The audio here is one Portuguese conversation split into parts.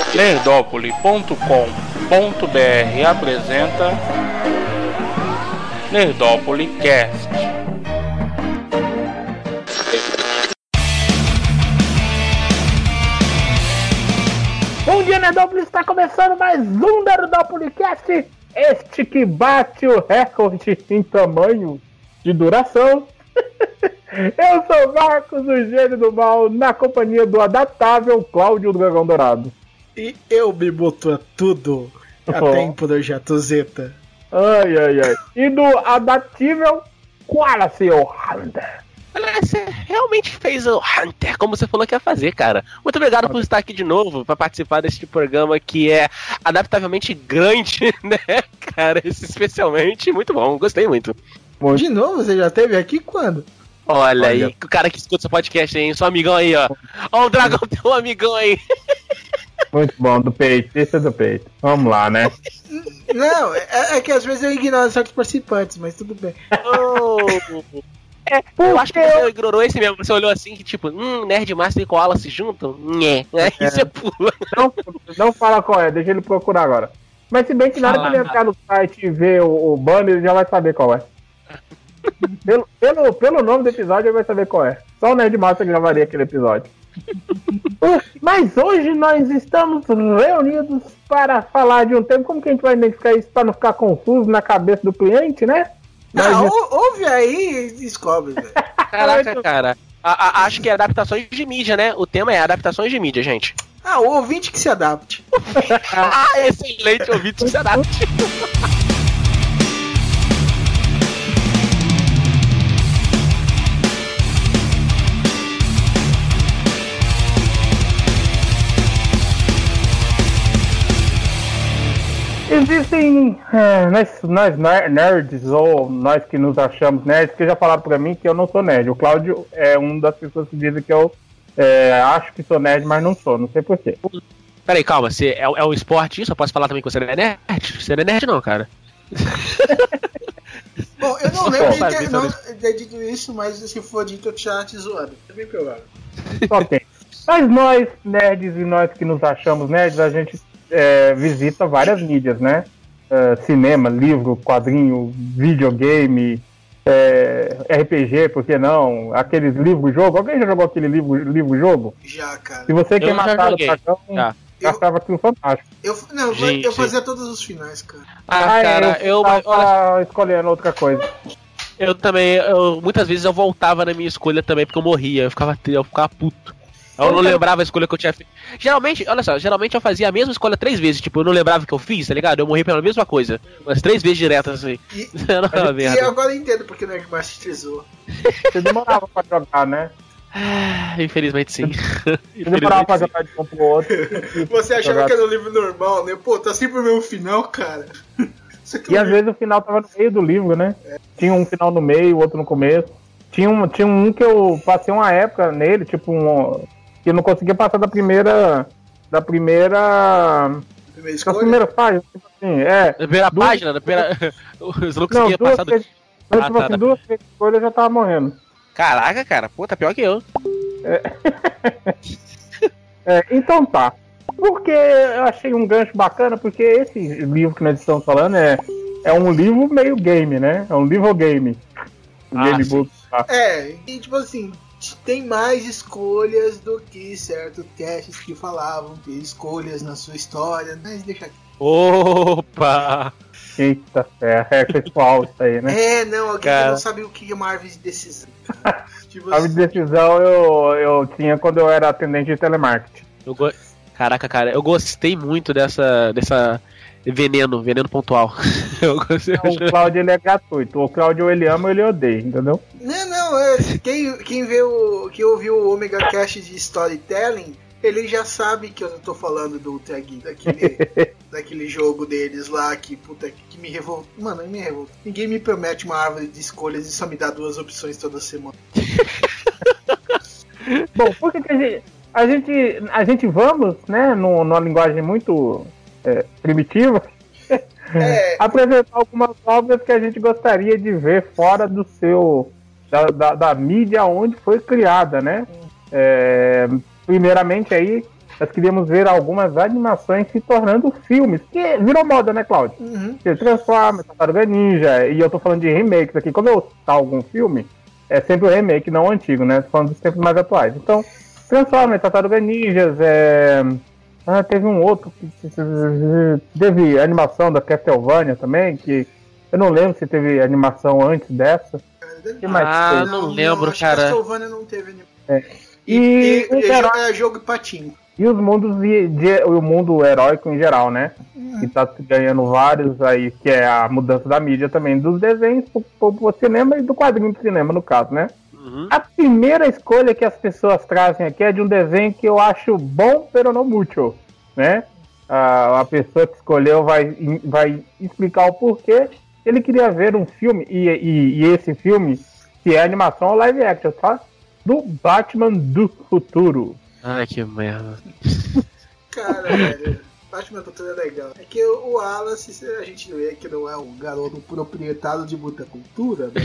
Nerdópolis.com.br apresenta Nerdópolis Cast. Bom dia, Nerdópolis! Está começando mais um Nerdópolis Cast, este que bate o recorde em tamanho de duração. Eu sou o Marcos, o gênio do mal, na companhia do adaptável Cláudio Dragão Dourado. E eu me boto a tudo, até em Projeto Zeta. Ai, ai, ai. E do adaptível Wallace Hunter. Olha, você realmente fez o Hunter, como você falou que ia fazer, cara. Muito obrigado por estar aqui de novo, para participar deste programa que é adaptavelmente grande, né, cara? Esse especialmente, muito bom, gostei muito. De novo? Você já esteve aqui quando? Olha aí, o cara que escuta seu podcast aí, seu amigão aí, ó. Ó, o Dragão tem um amigão aí. Muito bom, do peito, esse é do peito. Vamos lá, né? Não, é que às vezes eu ignoro certos participantes, mas tudo bem. Eu acho que você ignorou esse mesmo. Você olhou assim, que tipo, Nerd Master e Koala se juntam? Aí você pula. Não fala qual é, deixa ele procurar agora. Mas se bem que na hora que ele entrar no site e ver o banner, ele já vai saber qual é. Pelo nome do episódio, ele vai saber qual é. Só o Nerd Master gravaria aquele episódio. Mas hoje nós estamos reunidos para falar de um tema. Como que a gente vai identificar isso para não ficar confuso na cabeça do cliente, né? Ouve aí e descobre, velho. Caraca, cara. Acho que é adaptações de mídia, né? O tema é adaptações de mídia, gente. O ouvinte que se adapte. Excelente, ouvinte que se adapte. Existem nós nerds, ou nós que nos achamos nerds, que já falaram pra mim que eu não sou nerd. O Cláudio é uma das pessoas que dizem que eu acho que sou nerd, mas não sou, não sei porquê. Peraí, calma, você é um esporte isso? Eu posso falar também que você não é nerd? Você não é nerd não, cara. Bom, eu não lembro de ter dito isso, mas se for dito eu já te zoando. É bem provável. Ok. Mas nós, nerds, e nós que nos achamos nerds, a gente visita várias mídias, né? Cinema, livro, quadrinho, videogame, RPG, por que não? Aqueles livros-jogo. Alguém já jogou aquele livro-jogo? Já, cara. Se você quer matar o dragão, eu achava aquilo fantástico. Eu fazia todos os finais, cara. Cara, eu tava escolhendo outra coisa. Eu também, muitas vezes eu voltava na minha escolha também, porque eu morria, eu ficava puto. Eu não lembrava a escolha que eu tinha feito. Geralmente, olha só, eu fazia a mesma escolha 3 vezes. Tipo, eu não lembrava o que eu fiz, tá ligado? Eu morri pela mesma coisa. Umas 3 vezes diretas, assim. E agora eu entendo porque o Nerd Master zoou. Você demorava pra jogar, né? Infelizmente sim. Você demorava pra jogar de um pro outro. Você achava que era um livro normal, né? Pô, tá sempre o mesmo final, cara. E às vezes o final tava no meio do livro, né? Tinha um final no meio, outro no começo. Tinha um que eu passei uma época nele, tipo que eu não conseguia passar da primeira página, tipo assim, Da primeira página, da primeira. Você não conseguia passar do. Duas coisas eu já tava morrendo. Caraca, cara, pô, tá pior que eu. Então tá. Porque eu achei um gancho bacana, porque esse livro que nós estamos falando é um livro meio game, né? É um livro game. Game book. E tipo assim, tem mais escolhas do que certos testes que falavam ter escolhas na sua história, mas deixa aqui. Opa! Eita ferro, pessoal isso aí, né? Alguém que não sabe o que é uma árvore de decisão. Tipo árvore de decisão eu tinha quando eu era atendente de telemarketing. Caraca, cara, eu gostei muito dessa veneno pontual. O Cláudio ele é gratuito. O Cláudio ele ama ou ele odeia, entendeu? Quem ouviu o Omega Cast de Storytelling, ele já sabe que eu tô falando do tag daquele jogo deles lá que me revolta. Mano, me revolta. Ninguém me promete uma árvore de escolhas e só me dá 2 opções toda semana. Bom, por que a gente vamos, né, numa linguagem muito primitiva, apresentar algumas obras que a gente gostaria de ver fora do da mídia onde foi criada, né? Primeiramente aí, nós queríamos ver algumas animações se tornando filmes, que virou moda, né, Cláudio? Você Transformers, Tartaruga Ninja, e eu tô falando de remakes aqui. Quando eu citar algum filme, é sempre o remake, não o antigo, né? Tô falando dos tempos mais atuais. Então, Transformers, Tartaruga Ninjas, teve um outro que teve animação da Castlevania também, que eu não lembro se teve animação antes dessa. Que mais não lembro, cara. Castlevania não teve animação. E é jogo e patinho. E os mundos o mundo heróico em geral, né? Que tá ganhando vários aí, que é a mudança da mídia também, dos desenhos pro cinema e do quadrinho pro cinema, no caso, né? A primeira escolha que as pessoas trazem aqui é de um desenho que eu acho bom, pero não muito, né? A pessoa que escolheu vai explicar o porquê. Ele queria ver um filme, e esse filme, que é animação ou live action, tá? Do Batman do Futuro. Ai, que merda. Cara, velho, Batman do Futuro é legal. É que o Wallace, a gente vê que não é um garoto proprietário de muita cultura, né?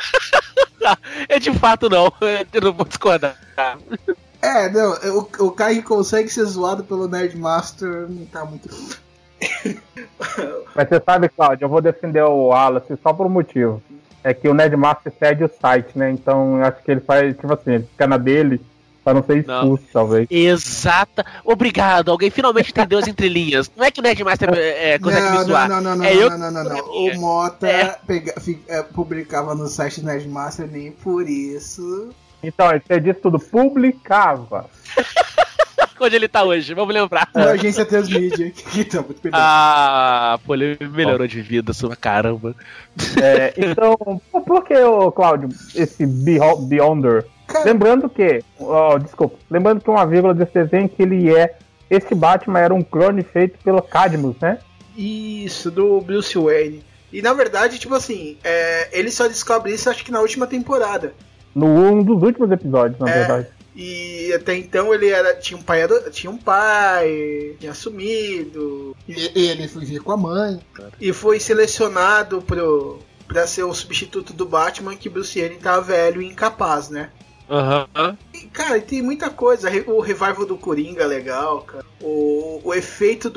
É de fato não, eu não vou discordar. Não, o cara que consegue ser zoado pelo Nerdmaster não tá muito... Mas você sabe, Cláudio, eu vou defender o Wallace só por um motivo. É que o Nerdmaster cede o site, né? Então eu acho que ele faz, tipo assim, ele fica na dele pra não ser expulso, talvez. Exata. Obrigado, alguém finalmente entendeu as entrelinhas. Não é que o Nerdmaster consegue me zoar. Não. O Mota publicava no site do Nerdmaster, nem por isso. Então, você disse tudo, publicava. Onde ele tá hoje? Vamos lembrar. Na agência Transmídia. Então, muito melhor. Pô, ele melhorou de vida, sua caramba. Então, por que, Cláudio, esse Beyonder? Cara... Lembrando que uma vírgula desse desenho que esse Batman era um clone feito pelo Cadmus, né? Isso, do Bruce Wayne. E na verdade, tipo assim, ele só descobre isso acho que na última temporada. Um dos últimos episódios, na verdade. E até então ele tinha um pai, tinha sumido. E ele foi vir com a mãe. E foi selecionado pra ser o substituto do Batman, que Bruce Wayne tá velho e incapaz, né? E, cara, tem muita coisa. O revival do Coringa é legal, cara. O efeito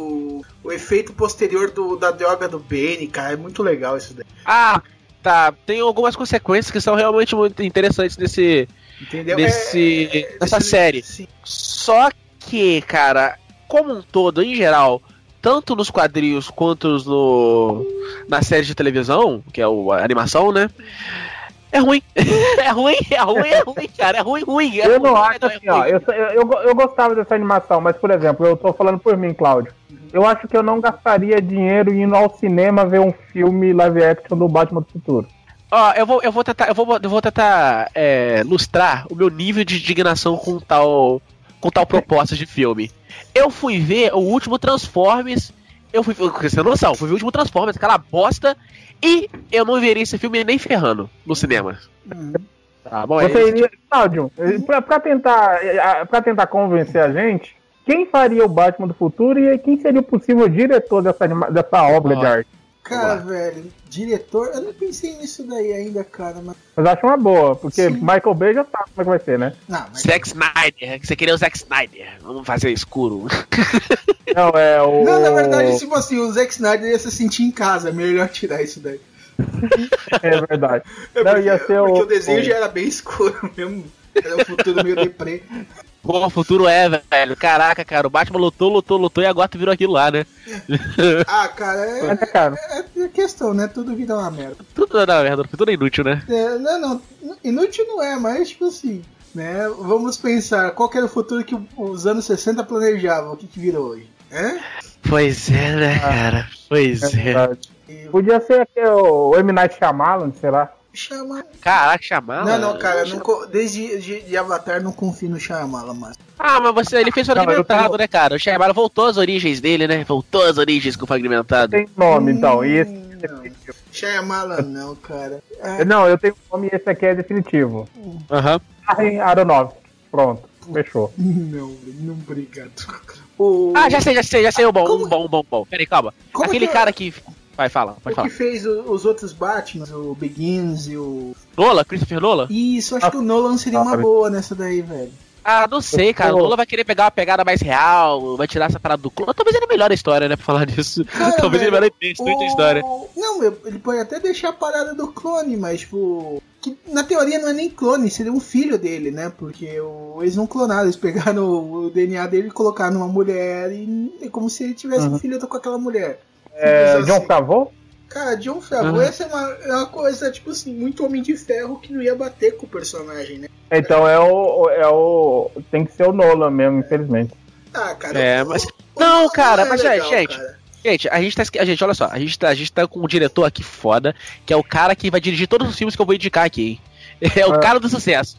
posterior da droga do Bane, cara, é muito legal isso daí. Tá. Tem algumas consequências que são realmente muito interessantes entendeu? Nessa série. Sim. Só que, cara, como um todo, em geral, tanto nos quadrinhos quanto na série de televisão, que é a animação, né? É ruim. É ruim, cara. É ruim. Eu não acho assim, ó. Eu gostava dessa animação, mas, por exemplo, eu tô falando por mim, Cláudio. Eu acho que eu não gastaria dinheiro indo ao cinema ver um filme live action do Batman do Futuro. Eu vou tentar ilustrar o meu nível de indignação com tal proposta de filme. Eu fui ver o último Transformers. Você tem noção, fui ver o último Transformers, aquela bosta. E eu não veria esse filme nem ferrando no cinema. Tá bom, você iria, Cláudio, pra tentar convencer a gente, quem faria o Batman do Futuro e quem seria o possível diretor dessa obra de arte? Cara, velho, diretor, eu não pensei nisso daí ainda, cara. Mas acho uma boa, porque sim. Michael Bay já sabe como é que vai ser, né? Zack Snyder, você queria o Zack Snyder, vamos fazer escuro. Não, na verdade, tipo assim, o Zack Snyder ia se sentir em casa, é melhor tirar isso daí. É verdade. Porque o desenho já era bem escuro mesmo, era um futuro meio deprê. Pô, o futuro velho. Caraca, cara, o Batman lutou e agora tu virou aquilo lá, né? Cara, é questão, né? Tudo vira uma merda. Tudo é uma merda, tudo é inútil, né? Não, inútil não é, mas tipo assim, né? Vamos pensar, qual que era o futuro que os anos 60 planejavam, o que virou hoje? Pois é, né, cara? Pois é. Podia ser aqui o M. Night Shyamalan, sei lá. Caraca, Shyamalan? Não, cara, desde Avatar não confio no Shyamalan mais. Mas ele fez Fragmentado, né, cara? O Shyamalan voltou às origens dele, né? Voltou às origens com o Fragmentado. Tem nome, então, e esse Shyamalan não, cara. Não, eu tenho nome e esse aqui é definitivo. Darren Aronofsky. Pronto, fechou. Não, obrigado. Já sei o bom. Peraí, calma. Aquele cara que... Vai, pode falar. Que fez os outros Batman, o Begins e o... Christopher Nolan? Isso, acho que o Nolan seria uma boa nessa daí, velho. Ah, não sei, cara. O Nolan vai querer pegar uma pegada mais real, vai tirar essa parada do clone. Talvez ele melhore a história, né, pra falar disso. Cara, Talvez ele melhore a história. Não, ele pode até deixar a parada do clone, mas, tipo... Que, na teoria não é nem clone, seria um filho dele, né? Porque eles não clonaram, eles pegaram o DNA dele e colocaram numa mulher e é como se ele tivesse um filho com aquela mulher. John Favreau? Cara, John Favreau, essa é uma coisa, tipo assim, muito Homem de Ferro que não ia bater com o personagem, né? Então tem que ser o Nolan mesmo, infelizmente. Ah, cara. Mas... Não, cara, mas legal, gente. Cara. Gente, olha só, a gente tá com um diretor aqui foda, que é o cara que vai dirigir todos os filmes que eu vou indicar aqui, hein? É o cara do sucesso.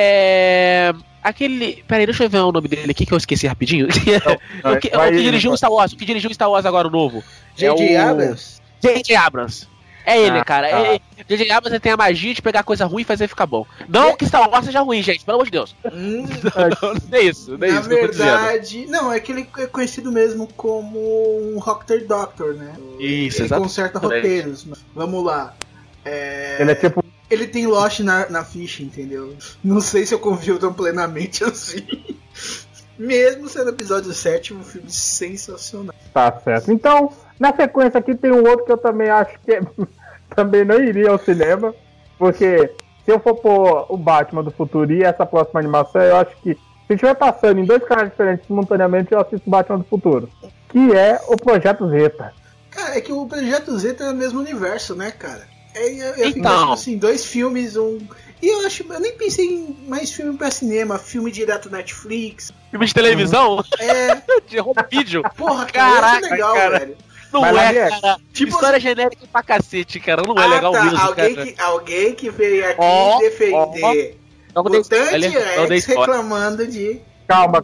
Aquele. Peraí, deixa eu ver o nome dele aqui que eu esqueci rapidinho. O que dirigiu o Star Wars? O que dirigiu o Star Wars agora, o novo? J.J. Abrams? J.J. Abrams. É ele, cara. J.J. Abrams tem a magia de pegar coisa ruim e fazer ficar bom. Não que Star Wars seja ruim, gente, pelo amor de Deus. Não é isso. Na verdade, não, é que ele é conhecido mesmo como um Rocket Doctor, né? Isso, ele conserta roteiros. Vamos lá. Ele é tipo. Ele tem Lost na ficha, entendeu? Não sei se eu confio tão plenamente assim. Mesmo sendo episódio 7, um filme sensacional. Tá certo. Então, na sequência aqui tem um outro que eu também acho que também não iria ao cinema. Porque se eu for pôr o Batman do futuro e essa próxima animação, eu acho que se estiver passando em dois canais diferentes simultaneamente, eu assisto o Batman do futuro. Que é o Projeto Zeta. Cara, é que o Projeto Zeta é o mesmo universo, né, cara? Então, tipo assim, dois filmes, E eu nem pensei em mais filme pra cinema, filme direto Netflix. Filme de televisão? De home video? Porra, cara, é legal, cara. Velho. Não cara. Tipo, história genérica pra cacete, cara. Não é legal mesmo, alguém que veio aqui defender o Tandy Rex reclamando de... Calma.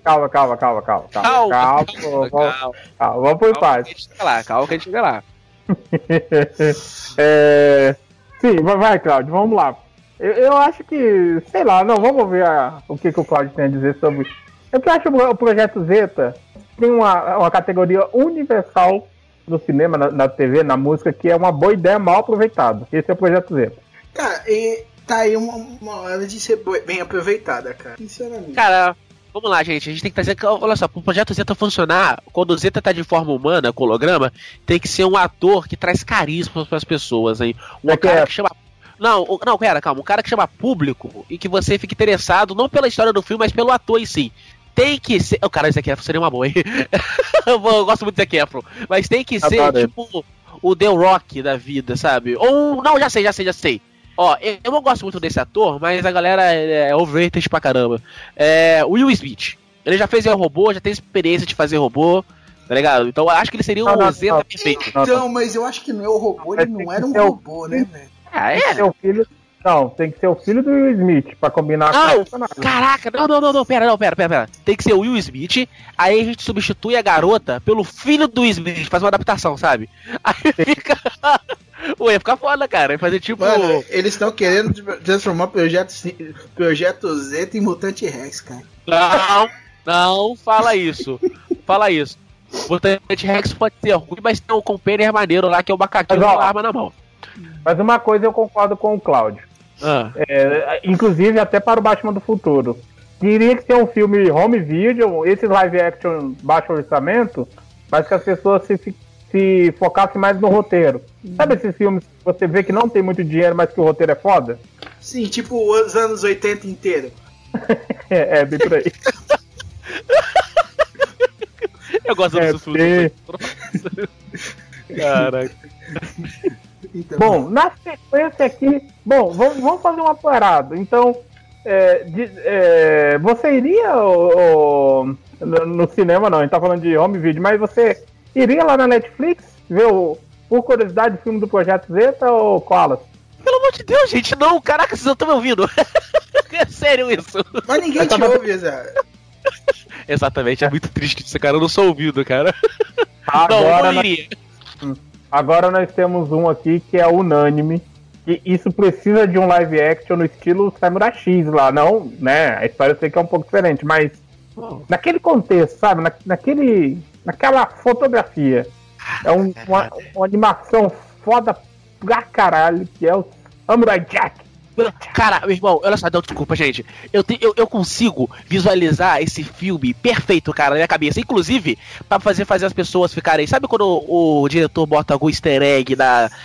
Vamos por parte. Calma que a gente chega lá. Sim, vai, Cláudio, vamos lá. Eu acho que, sei lá, não, vamos ver o que o Cláudio tem a dizer sobre. Eu que acho o Projeto Zeta tem uma categoria universal no cinema, na TV, na música, que é uma boa ideia mal aproveitada. Esse é o Projeto Zeta. Cara, e tá aí uma hora de ser bem aproveitada, cara. Sinceramente. Cara, vamos lá, gente. A gente tem que trazer. Olha só, pro Projeto Zeta funcionar, quando o Zeta tá de forma humana, com holograma, tem que ser um ator que traz carisma pras pessoas, hein? Cara que chama. Não, calma. Um cara que chama público e que você fique interessado, não pela história do filme, mas pelo ator em si. Tem que ser. O cara, Zac Efron seria uma boa, hein? Eu gosto muito do Zac Efron. Mas tem que ser, tipo, o The Rock da vida, sabe? Ou. Não, já sei. Ó, eu não gosto muito desse ator, mas a galera é overrated pra caramba. O Will Smith. Ele já fez robô, já tem experiência de fazer robô, tá ligado? Então eu acho que ele seria um Zeta perfeito. Então, mas eu acho que não é o robô, ele não era um robô, né, velho? Tem que ser o filho do Will Smith pra combinar com o personagem. Caraca, não, pera. Tem que ser o Will Smith, aí a gente substitui a garota pelo filho do Will Smith, faz uma adaptação, sabe? Aí fica... Ué, ia ficar foda, cara. Ia fazer tipo... Mano, eles estão querendo transformar o Projeto Zeta em Mutante Rex, cara. Não fala isso. Mutante Rex pode ser ruim, mas tem um companion maneiro lá, que é o macaquinho com a arma na mão. Mas uma coisa eu concordo com o Cláudio. Inclusive até para o Batman do futuro. Teria que ser um filme home video, esse live action baixo orçamento, mas que as pessoas se focassem mais no roteiro. Sabe esses filmes que você vê que não tem muito dinheiro, mas que o roteiro é foda? Sim, tipo os anos 80 inteiro. Bem por aí. Eu gosto desse filme. Caraca. Então, bom, na sequência aqui, vamos fazer uma parada. Então, você iria no cinema, não, a gente tá falando de home video, mas você iria lá na Netflix ver, por curiosidade, o filme do Projeto Zeta ou Koalas? Pelo amor de Deus, gente, não, caraca, vocês não estão me ouvindo. É sério isso. Mas ninguém te ouve, Zé. Exatamente, é muito triste isso, cara, eu não sou ouvido, cara. Agora não iria. Agora nós temos um aqui que é unânime, que isso precisa de um live action no estilo Samurai X lá, não, né? A história eu sei que é um pouco diferente, mas naquele contexto, sabe? Naquela fotografia. É uma animação foda pra caralho, que é o Samurai Jack. Cara, meu irmão, olha só, não, desculpa, gente. Eu consigo visualizar esse filme perfeito, cara, na minha cabeça. Inclusive, pra fazer as pessoas ficarem. Sabe quando o diretor bota algum easter egg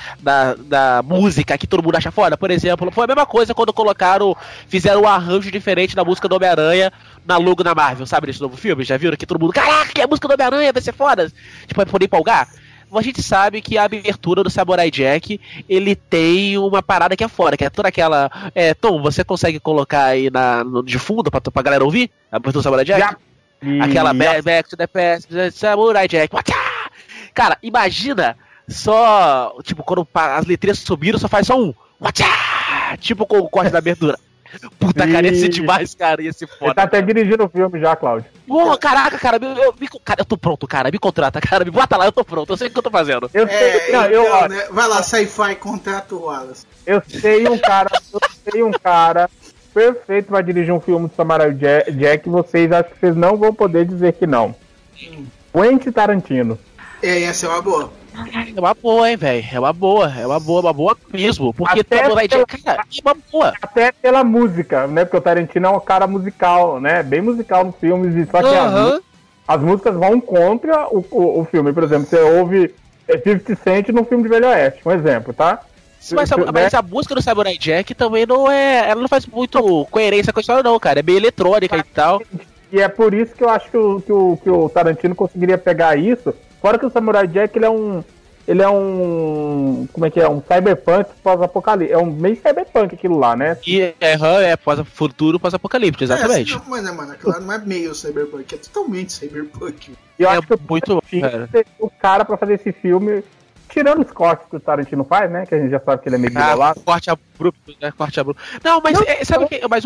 da música que todo mundo acha foda? Por exemplo, foi a mesma coisa quando fizeram um arranjo diferente da música do Homem-Aranha na logo da Marvel, sabe, nesse novo filme? Já viram que todo mundo, caraca, que a música do Homem-Aranha vai ser foda? Tipo, vai poder empolgar? A gente sabe que a abertura do Samurai Jack, ele tem uma parada que é fora, que é toda aquela... Tom, você consegue colocar aí de fundo pra galera ouvir? A abertura do Samurai Jack? Aquela Back to the Past, Samurai Jack. Cara, imagina só... Tipo, quando as letrinhas subiram, só faz só um. Tipo com o corte da abertura. Puta, cara, ia ser demais, cara, ia ser foda. Ele tá até dirigindo o filme já, Cláudio. Pô, caraca, cara, eu tô pronto, cara, me contrata, cara, me bota lá, eu tô pronto, eu sei o que eu tô fazendo. Né? Vai lá, Sci-Fi, contrata o Wallace. Eu sei um cara perfeito pra dirigir um filme do Samurai Jack, vocês acham que vocês não vão poder dizer que não. Quentin Tarantino. Essa é uma boa. É uma boa, hein, velho. É uma boa mesmo. Porque Samurai Jack, cara, é uma boa. Até pela música, né? Porque o Tarantino é um cara musical, né? Bem musical nos filmes. E só que as músicas vão contra o filme. Por exemplo, você ouve 50 Cent num filme de Velho Oeste, um exemplo, tá? Mas a música do Samurai Jack também não é... Ela não faz muito coerência com a história, não, cara. É bem eletrônica e tal. E é por isso que eu acho que o Tarantino conseguiria pegar isso. Fora que o Samurai Jack, ele é um... Como é que é? Um cyberpunk pós-apocalipse. É um meio cyberpunk aquilo lá, né? E futuro pós-apocalipse, exatamente. Mano, aquilo lá não é meio cyberpunk, é totalmente cyberpunk. E eu acho que o cara pra fazer esse filme... Tirando os cortes que o Tarantino faz, né? Que a gente já sabe que ele é meio bolado. Corte abrupto, né? Corte abrupto. Não, mas sabe o que? Mas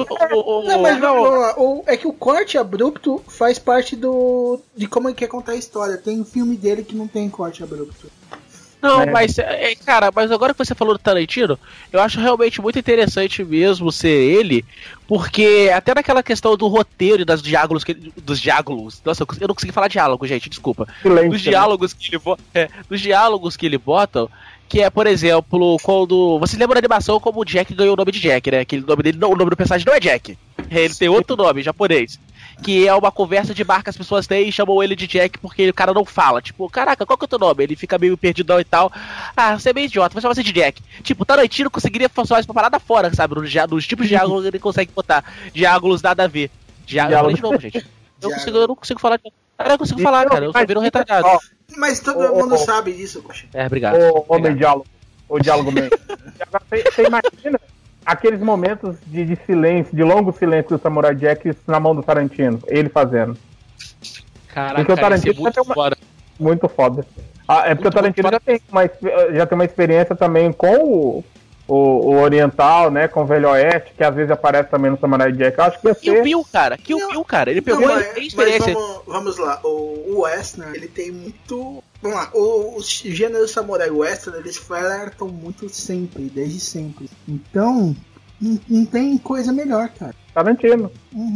é que o corte abrupto faz parte de como ele quer contar a história. Tem um filme dele que não tem corte abrupto. Não, cara, mas agora que você falou do Tarantino, eu acho realmente muito interessante mesmo ser ele, porque até naquela questão do roteiro e dos diálogos, nossa, eu não consegui falar diálogo, gente, desculpa. Dos diálogos que ele bota, que é, por exemplo, quando você lembra da animação como o Jack ganhou o nome de Jack, né? Aquele nome dele, o nome do personagem não é Jack. Ele tem outro nome, japonês. Que é uma conversa de bar que as pessoas têm e chamam ele de Jack porque o cara não fala. Tipo, caraca, qual que é o teu nome? Ele fica meio perdidão e tal. Ah, você é meio idiota, vou chamar você de Jack. Tipo, o Tarantino conseguiria fazer uma parada fora, sabe? Nos tipos de diálogos ele consegue botar. Diálogos nada a ver. Diálogo de novo, gente. Eu não consigo falar. Eu não consigo falar, cara. Eu só viro um retardado. Mas todo mundo sabe disso, poxa. Obrigado. Homem diálogo. O diálogo mesmo. Você imagina aqueles momentos de silêncio, de longo silêncio do Samurai Jack na mão do Tarantino, ele fazendo. Caraca, porque o Tarantino muito foda. Muito foda. É porque o Tarantino já tem uma experiência também com o Oriental, né, com o Velho Oeste, que às vezes aparece também no Samurai Jack. Eu acho que ia ser... Kill Bill, cara. Ele pegou a experiência. Mas vamos lá, o Western, ele tem muito... Vamos lá, os gêneros Samurai Western, eles flertam muito sempre, desde sempre. Então, não tem coisa melhor, cara. Tarantino.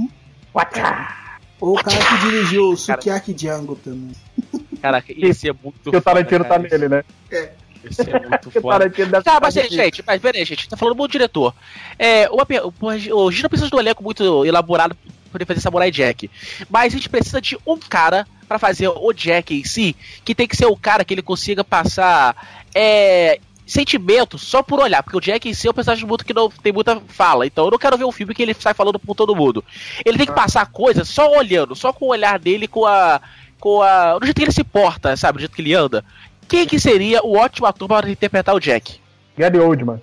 Ou o cara que dirigiu o Sukiyaki Django também. Caraca, esse é muito foda. Que o Tarantino tá nele, né? Esse é muito foda. Tá, mas peraí, gente, tá falando muito do diretor. A gente não precisa de um elenco muito elaborado pra fazer Samurai Jack. Mas a gente precisa de um cara pra fazer o Jack em si, que tem que ser o cara que ele consiga passar sentimento só por olhar, porque o Jack em si é um personagem muito que não tem muita fala, então eu não quero ver um filme que ele sai falando por todo mundo. Ele tem que passar coisas só olhando, só com o olhar dele, do jeito que ele se porta, sabe, do jeito que ele anda. Quem que seria o ótimo ator para interpretar o Jack? Gary Oldman.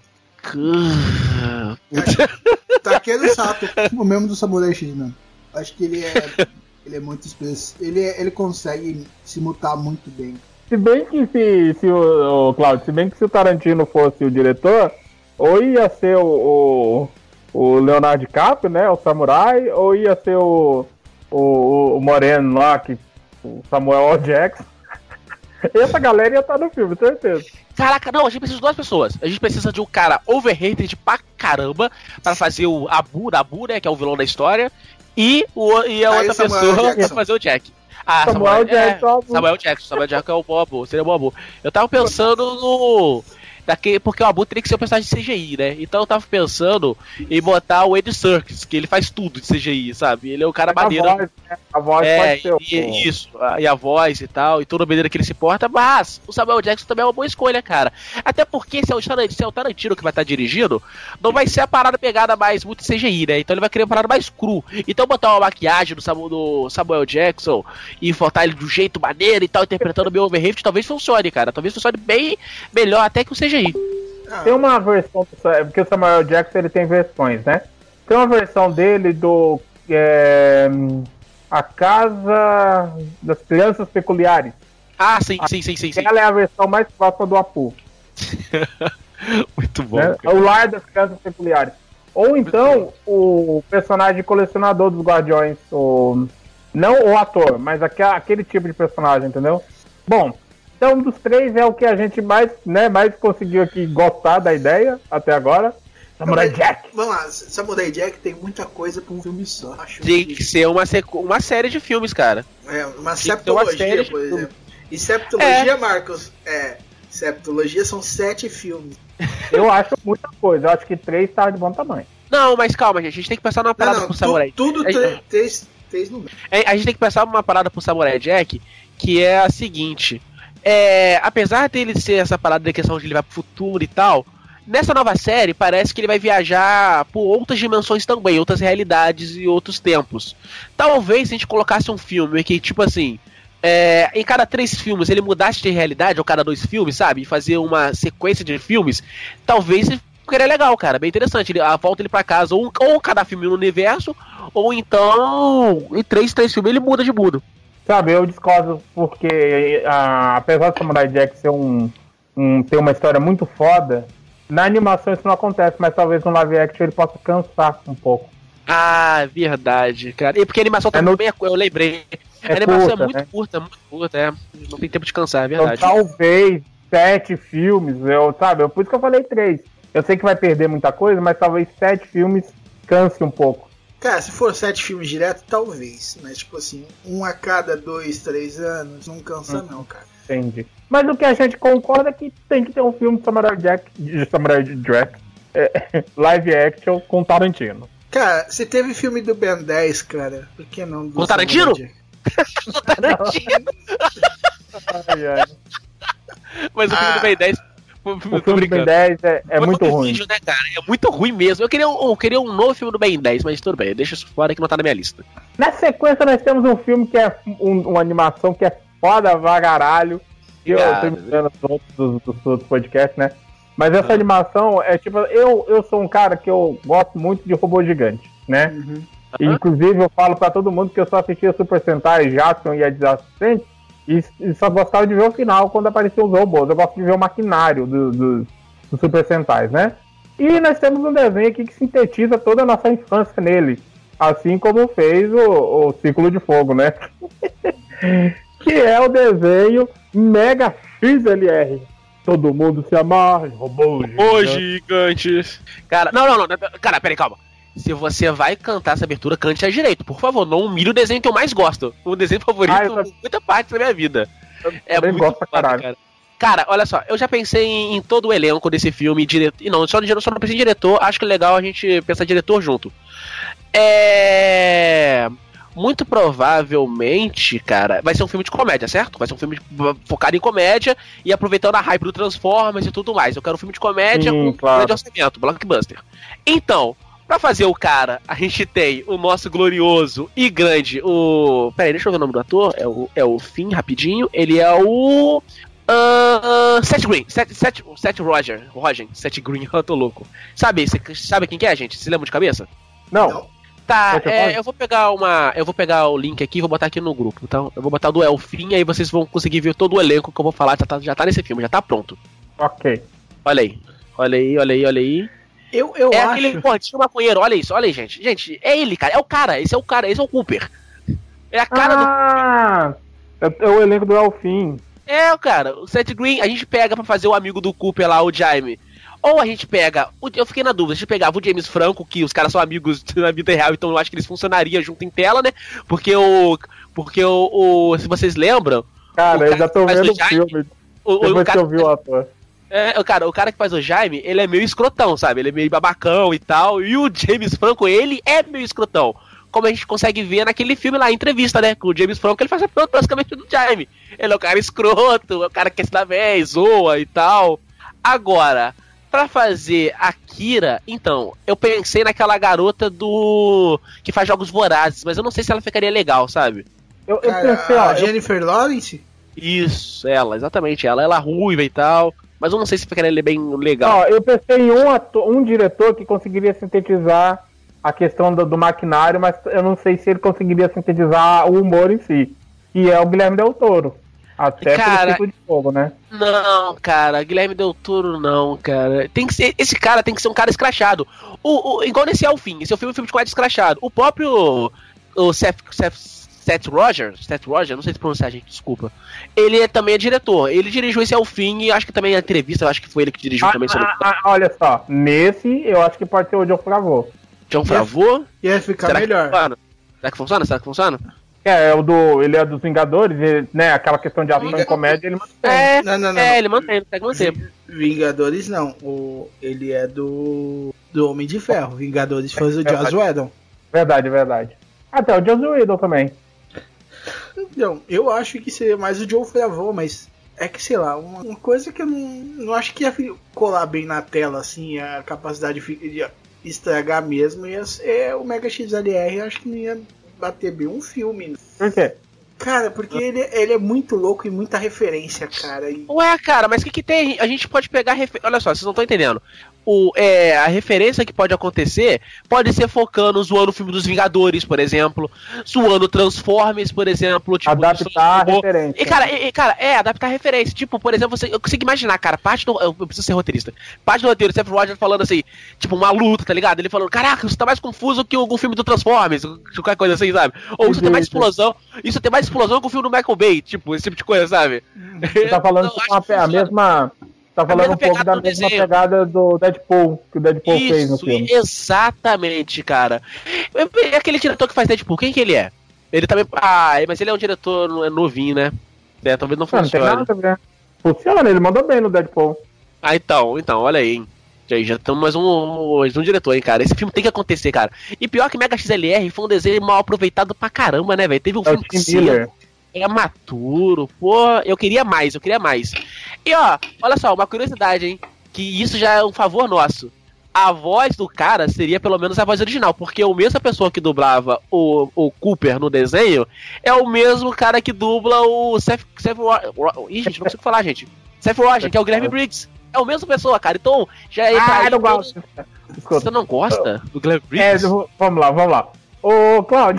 Takeru Sato, o mesmo do Samurai X, né? Acho que ele é muito especial. Ele consegue se mutar muito bem. Se bem que Cláudio, se o Tarantino fosse o diretor, ou ia ser o Leonardo DiCaprio, né, o Samurai, ou ia ser o Moreno lá, o Samuel L. Jackson. Essa galera ia estar no filme, certeza. Caraca, não, a gente precisa de 2 pessoas. A gente precisa de um cara overrated pra caramba pra fazer o Abu, né, que é o vilão da história, e a outra pessoa pra fazer o Jack. Samuel Jackson. Samuel Jackson é o bom Abu, seria o bom Abu. Eu tava pensando Porque o Abutre teria que ser um personagem de CGI, né? Então eu tava pensando em botar o Andy Serkis, que ele faz tudo de CGI, sabe? Ele é o cara maneiro. Voz, né? A voz pode ser. Isso, e a voz e tal, e toda a maneira que ele se porta, mas o Samuel Jackson também é uma boa escolha, cara. Até porque se é o Tarantino que vai estar dirigindo, não vai ser a parada pegada mais muito CGI, né? Então ele vai querer uma parada mais cru. Então botar uma maquiagem do Samuel Jackson e botar ele do jeito maneiro e tal, interpretando meio overrated, talvez funcione, cara. Talvez funcione bem melhor até que o CGI. Tem uma versão, porque o Samuel Jackson ele tem versões, né? Tem uma versão dele do A Casa das Crianças Peculiares. Ah, sim. Ela é a versão mais próxima do Apu. Muito bom. Né? O Lar das Crianças Peculiares. Ou então o personagem colecionador dos Guardiões, não o ator, mas aquele tipo de personagem, entendeu? Bom, então dos três é o que a gente mais conseguiu aqui gostar da ideia até agora. Samurai Jack. Vamos lá, Samurai Jack tem muita coisa pra um filme só. Acho tem que ser uma série de filmes, cara. Uma septologia, por exemplo. E septologia, Marcos, septologia são 7 filmes. Eu acho muita coisa, eu acho que 3 tá de bom tamanho. Não, mas calma, gente, a gente tem que pensar numa parada pro Samurai. Tudo 3 no meio. A gente tem que pensar numa parada pro Samurai Jack, que é a seguinte. Apesar dele ser essa parada da questão de ele vai pro futuro e tal, nessa nova série parece que ele vai viajar por outras dimensões também, outras realidades e outros tempos. Talvez se a gente colocasse um filme que, tipo assim, em cada 3 filmes ele mudasse de realidade, ou cada 2 filmes, sabe? E fazer uma sequência de filmes, talvez seria legal, cara, bem interessante. Volta ele pra casa, ou cada filme no universo, ou então em 3 filmes ele muda de mundo. Sabe, eu discordo porque apesar do Samurai Jack ser ter uma história muito foda, na animação isso não acontece, mas talvez no live action ele possa cansar um pouco. Ah, verdade, cara. E porque a animação também eu lembrei. A animação é muito curta, não tem tempo de cansar, é verdade. Então, talvez 7 filmes, por isso que eu falei 3. Eu sei que vai perder muita coisa, mas talvez 7 filmes canse um pouco. Cara, se for 7 filmes direto, talvez. Mas, tipo assim, um a cada 2, 3 anos, não cansa não, cara. Entendi. Mas o que a gente concorda é que tem que ter um filme de Samurai Jack, live action com Tarantino. Cara, se teve filme do Ben 10, cara, por que não? Com Tarantino? Com Tarantino? Ai. Mas o filme do Ben 10... O filme do Ben 10 é muito ruim. Vídeo, né, cara? É muito ruim mesmo. Eu queria um novo filme do Ben 10, mas tudo bem, deixa isso fora que não tá na minha lista. Na sequência nós temos um filme que é uma animação que é foda pra caralho. Eu tô me vendo dos outros podcasts, né? Mas essa animação é tipo... Eu sou um cara que eu gosto muito de robô gigante, né? E, inclusive eu falo pra todo mundo que eu só assistia Super Sentai, Jackson e a Desassistente e só gostava de ver o final quando apareciam os robôs. Eu gosto de ver o maquinário dos Super Sentais, né? E nós temos um desenho aqui que sintetiza toda a nossa infância nele. Assim como fez o Círculo de Fogo, né? Que é o desenho Mega XLR. Todo mundo se amarra, robôs gigantes. Cara, não. Cara, peraí, calma. Se você vai cantar essa abertura, cante a direito, por favor. Não humilhe o desenho que eu mais gosto. O desenho favorito de muita parte da minha vida. É muito gosto pra caralho. Cara. Cara, olha só, eu já pensei em todo o elenco desse filme, diretor. E não, só não pensei em diretor, acho que é legal a gente pensar em diretor junto. Muito provavelmente, cara, vai ser um filme de comédia, certo? Vai ser um filme focado em comédia e aproveitando a hype do Transformers e tudo mais. Eu quero um filme de comédia com grande orçamento, blockbuster. Então, pra fazer o cara, a gente tem o nosso glorioso e grande, Peraí, deixa eu ver o nome do ator. É o Finn, rapidinho. Ele é o... Seth Green. Seth Rogen. Seth Green, eu tô louco. Sabe quem que é, gente? Você lembra de cabeça? Não. Tá, eu vou pegar o link aqui e vou botar aqui no grupo. Então, eu vou botar o do Elfim, aí vocês vão conseguir ver todo o elenco que eu vou falar. Já tá nesse filme, já tá pronto. Ok. Olha aí. Eu acho... aquele pontinho maconheiro, olha isso, olha aí, gente. Gente, é ele, cara, esse é o Cooper. É a cara do... É o elenco do Elfim. Cara, o Seth Green, a gente pega pra fazer o amigo do Cooper lá, o Jaime. Ou a gente pega, eu fiquei na dúvida, a gente pegava o James Franco, que os caras são amigos na vida real, então eu acho que eles funcionariam junto em tela, né? Porque se vocês lembram... Cara, eu já tô vendo o filme, depois que eu vi o ator. O cara que faz o Jaime, ele é meio escrotão, sabe? Ele é meio babacão e tal. E o James Franco, ele é meio escrotão. Como a gente consegue ver naquele filme lá, Entrevista, né? Com o James Franco, ele faz a pergunta basicamente do Jaime. Ele é o cara escroto, é o cara que quer se dar bem, zoa e tal. Agora, pra fazer a Kira, então, eu pensei naquela garota que faz Jogos Vorazes, mas eu não sei se ela ficaria legal, sabe? Eu pensei, ó. Jennifer Lawrence? Isso, exatamente ela. Ela é ruiva e tal. Mas eu não sei se ficaria bem legal. Ó, eu pensei em um diretor que conseguiria sintetizar a questão do maquinário, mas eu não sei se ele conseguiria sintetizar o humor em si. Que é o Guilherme Del Toro. Até pelo tipo de fogo, né? Não, cara, Guilherme Del Toro não, cara. Esse cara tem que ser um cara escrachado. Igual nesse Elfim. Esse é um filme de quadro escrachado. O próprio Seth Rogers, não sei se pronunciar, gente, desculpa. Ele também é diretor. Ele dirigiu esse Elfim e acho que também a entrevista, eu acho que foi ele que dirigiu também. Olha só, nesse eu acho que pode ser o John Favreau. John Favreau? Ia ficar melhor. Será que funciona? Ele é dos Vingadores, né? Aquela questão de ação e comédia, ele mantém. Não. Ele mantém, ele consegue manter. Vingadores não. Ele é do Homem de Ferro. Vingadores foi o Joss Whedon. Verdade. Até o Joss Whedon também. Então, eu acho que seria mais o John Favreau, mas é que, sei lá, uma coisa que eu não acho que ia colar bem na tela, assim, a capacidade de estragar mesmo, o Mega XLR, acho que não ia bater bem um filme. Por quê? Cara, porque ele é muito louco e muita referência, cara. Ué, cara, mas o que tem? A gente pode pegar... Olha só, vocês não estão entendendo. A referência que pode acontecer pode ser focando, zoando o filme dos Vingadores, por exemplo. Zoando Transformers, por exemplo. Tipo, adaptar a referência. Adaptar a referência. Tipo, por exemplo, eu consigo imaginar, cara, eu preciso ser roteirista. Parte do roteiro, Seth Rogen falando assim, tipo, uma luta, tá ligado? Ele falando, caraca, isso tá mais confuso que o filme do Transformers, qualquer coisa assim, sabe? Ou isso tem mais explosão, que o filme do Michael Bay, tipo, esse tipo de coisa, sabe? Você tá falando a mesma... Tá falando um pouco da mesma pegada do Deadpool, que o Deadpool fez no filme. Exatamente, cara. É aquele diretor que faz Deadpool, quem que ele é? Ele também... mas ele é um diretor novinho, né? Talvez não funcione. Não tem nada a ver. Funciona, ele mandou bem no Deadpool. Então, olha aí, hein? Já estamos mais um diretor, hein, cara. Esse filme tem que acontecer, cara. E pior que Mega XLR foi um desenho mal aproveitado pra caramba, né, velho? Teve um filme que é maturo, pô, eu queria mais. E ó, olha só, uma curiosidade, hein, que isso já é um favor nosso. A voz do cara seria pelo menos a voz original, porque a mesma pessoa que dublava o Cooper no desenho é o mesmo cara que dubla o Seth gente, não consigo falar, gente. Seth Rogen, que é o Guilherme Briggs. É a mesma pessoa, cara, então já é... eu não gosto. Você não gosta do Guilherme Briggs? Vamos lá. Ô, Cláudio...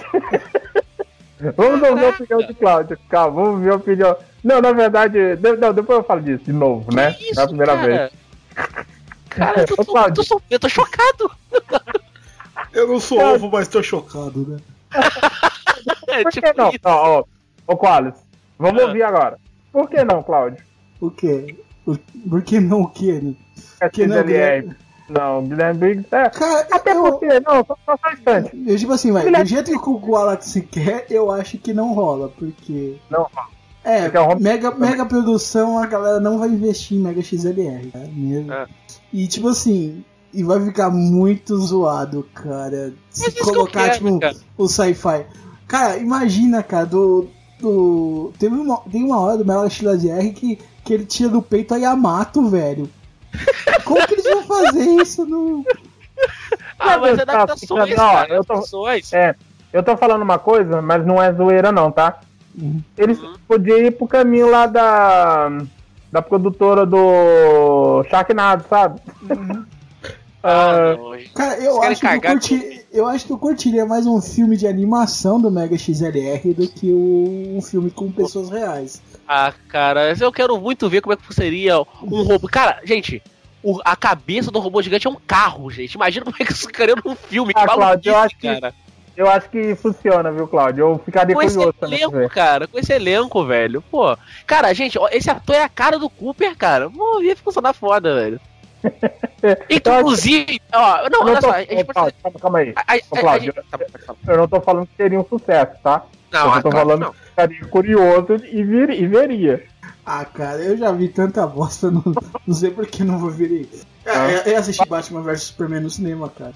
Vamos ouvir a opinião de Cláudio. Calma, vamos ver a opinião. Não, na verdade. Depois eu falo disso de novo, né? Isso, é a primeira vez. Cara, eu tô chocado. Eu não sou ovo, mas tô chocado, né? Por que não? Ô, Qualis, vamos ouvir agora. Por que não, Cláudio? O quê? Por que não o quê? Né? Porque não é... Não, Guilherme Briggs cara, até porque, não, só um instante. Eu, tipo assim, do jeito que o Wallace se quer, eu acho que não rola, porque. Não rola. Mega produção, a galera não vai investir em Mega XLR, tá? Mesmo. E tipo assim, e vai ficar muito zoado, cara. Se colocar, tipo, o sci-fi. Cara, imagina, cara, tem uma hora do Mega XLR que ele tira do peito a Yamato, velho. Como que eles vão fazer isso no... mas é adaptações, cara. Eu tô falando uma coisa, mas não é zoeira não, tá? Eles podiam ir pro caminho lá da produtora do Sharknado, sabe? Cara, eu acho que eu curtiria mais um filme de animação do Mega XLR do que um filme com pessoas reais. Cara, eu quero muito ver como é que seria um robô. Cara, gente, a cabeça do robô gigante é um carro, gente. Imagina como é que isso ficaria num filme. Cláudio, eu acho que funciona, viu, Cláudio? Eu ficaria curioso também. Com esse elenco, velho. Pô, cara, gente, esse ator é a cara do Cooper, cara. Pô, ia funcionar foda, velho. Inclusive, olha só, a gente pode... Calma aí. Cláudio, eu não tô falando que seria um sucesso, tá? Eu tô falando que ficaria curioso e veria. Ah, cara, eu já vi tanta bosta, não sei por que não vou ver isso. Eu assisti Batman vs Superman no cinema, cara.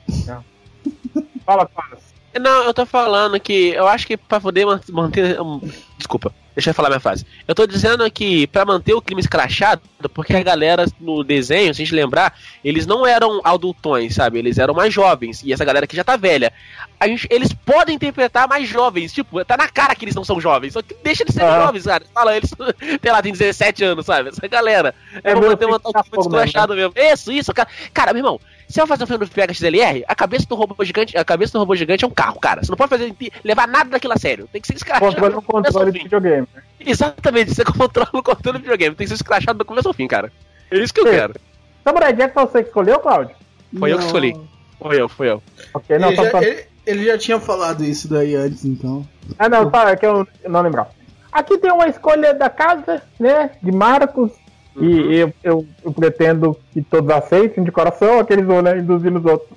Fala. Não, eu tô falando que eu acho que pra poder manter. Desculpa, deixa eu falar minha frase. Eu tô dizendo que pra manter o clima escrachado, porque a galera no desenho, se a gente lembrar, eles não eram adultões, sabe? Eles eram mais jovens. E essa galera aqui já tá velha. Eles podem interpretar mais jovens. Tipo, tá na cara que eles não são jovens. Só que deixa eles serem jovens, cara. Fala, eles, sei lá, tem 17 anos, sabe? Essa galera. É pra manter um clima escrachado mesmo. Isso, cara. Cara, meu irmão. Se eu fazer um filme do Pega XLR, a cabeça do robô gigante é um carro, cara. Você não pode levar nada daquilo a sério. Tem que ser escrachado. Controle de videogame. Exatamente, você controla o controle do videogame. Tem que ser escrachado do começo ao fim, cara. É isso que eu quero. Samurai Jack foi você que escolheu, Cláudio? Foi eu que escolhi. Foi eu. Ok, não, ele já tinha falado isso daí antes, então. Ah, não, tá, é que eu não lembrava. Aqui tem uma escolha da casa, né, de Marcos. E eu pretendo que todos aceitem de coração, aqueles vão, né, induzir nos outros.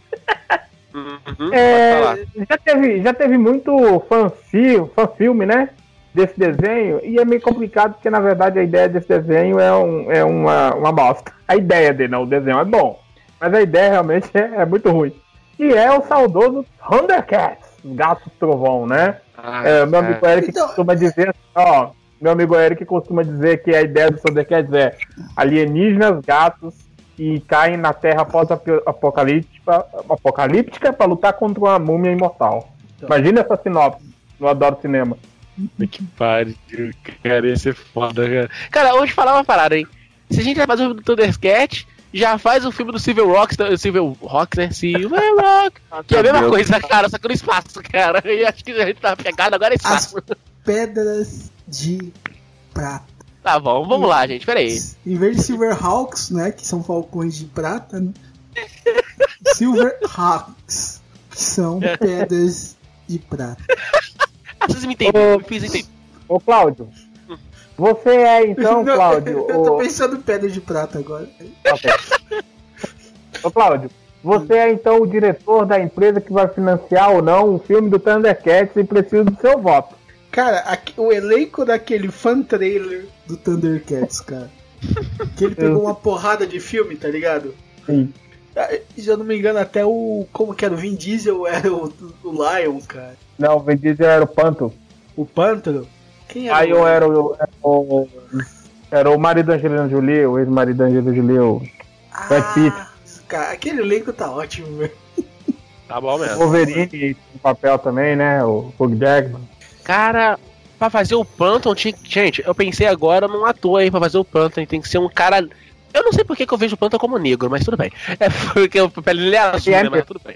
Já teve muito fanfilme, né, desse desenho, e é meio complicado porque, na verdade, a ideia desse desenho é uma bosta. A ideia dele, não, o desenho é bom, mas a ideia realmente é muito ruim. E é o saudoso Thundercats, Gatos Trovão, né? Meu amigo Eric costuma dizer, meu amigo Eric costuma dizer que a ideia do Thundercats é alienígenas, gatos que caem na Terra pós-apocalíptica para lutar contra uma múmia imortal. Imagina essa sinopse no Adoro Cinema. Que pariu, cara, ia ser foda, cara. Cara, hoje falar uma parada, hein? Se a gente vai fazer o filme do Thundercats, já faz o filme do Silver Rock, né? Silver Rock, que é a mesma coisa, cara, só que no espaço, cara. E acho que a gente tá pegado agora é espaço. As pedras de prata. Tá bom, vamos lá, gente, peraí. Em vez de Silverhawks, né, que são falcões de prata, né? Silverhawks, que são pedras de prata. Vocês me entenderam, me fiz entender. Ô, Cláudio, você é então, Cláudio... Eu tô pensando em pedra de prata agora. Okay. Ô, Cláudio, você é então o diretor da empresa que vai financiar ou não o filme do Thundercats e preciso do seu voto. Cara, o elenco daquele fan trailer do Thundercats, cara. Que ele pegou uma porrada de filme, tá ligado? Sim. Se eu não me engano, até como que era? O Vin Diesel era o Lion, cara. Não, o Vin Diesel era o Pântano. O Pântano? Quem era? Lion era o marido da Angelina Jolie, o ex-marido da Angelina Jolie, o Brad Pitt. Cara, aquele elenco tá ótimo, velho. Tá bom mesmo. O Wolverine no papel também, né? O Hugh Jackman. Cara, pra fazer o Phantom, gente, eu pensei agora num ator aí pra fazer o Phantom, tem que ser um cara... Eu não sei porque que eu vejo o Phantom como negro, mas tudo bem. É porque o pele é azul, né, mas tudo bem.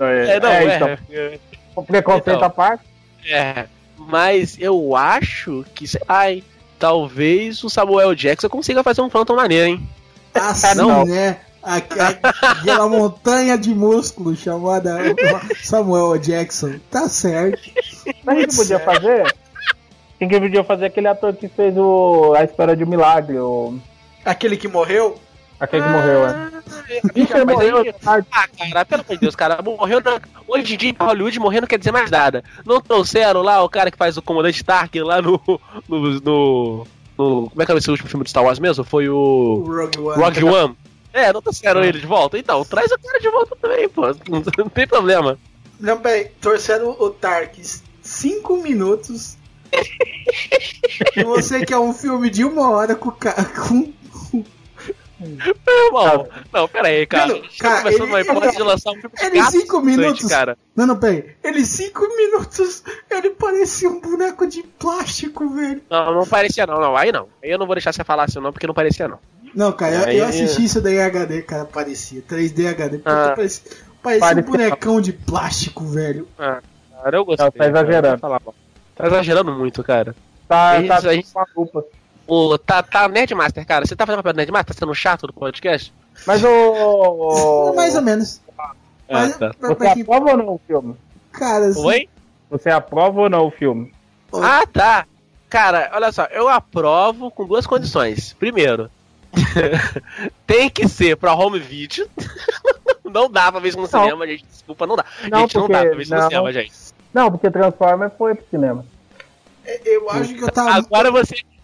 O preconceito à parte. Mas eu acho que, sei lá, talvez o Samuel Jackson consiga fazer um Phantom maneiro, hein? Assim, não, né? Aquela montanha de músculo chamada Samuel Jackson. Tá certo. Mas quem que podia fazer? Quem que podia fazer? Aquele ator que fez A Espera de um Milagre. Aquele que morreu? Aquele que morreu, Ele morreu. Cara, pelo amor de Deus, cara. Morreu hoje em dia em Hollywood, morrer não quer dizer mais nada. Não trouxeram lá o cara que faz o Comandante Stark lá no como é que é esse último filme de Star Wars mesmo? Foi o Rogue One. Não trouxeram ele de volta? Então, traz o cara de volta também, pô. Não tem problema. Não, peraí, trouxeram o Tarks 5 minutos. E você quer um filme de 1 hora com Irmão, não, pera aí, cara. Cara, ele de lançar um filme de ele 5 minutos, cara. Não, peraí. Ele 5 minutos, ele parecia um boneco de plástico, velho. Não parecia não, aí não. Aí eu não vou deixar você falar assim não, porque não parecia não. Não, cara, eu assisti isso daí em HD, cara, parecia. 3D HD, parecia um bonecão de plástico, velho. Cara, eu gostei. Tá exagerando. Tá exagerando muito, cara. Tá com a culpa. Tá Nerdmaster, cara. Você tá fazendo papel do Nerdmaster? Tá sendo chato do podcast? Mas mais ou menos. Tá. Você aprova ou não o filme? Cara, assim... Oi? Você aprova ou não o filme? Ah, tá. Cara, olha só. Eu aprovo com 2 condições. Primeiro, tem que ser pra home video. Não dá pra ver no cinema, gente. Desculpa, não dá. Não dá pra ver no cinema, gente. Não, porque Transformers foi pro cinema. Eu acho que eu tava...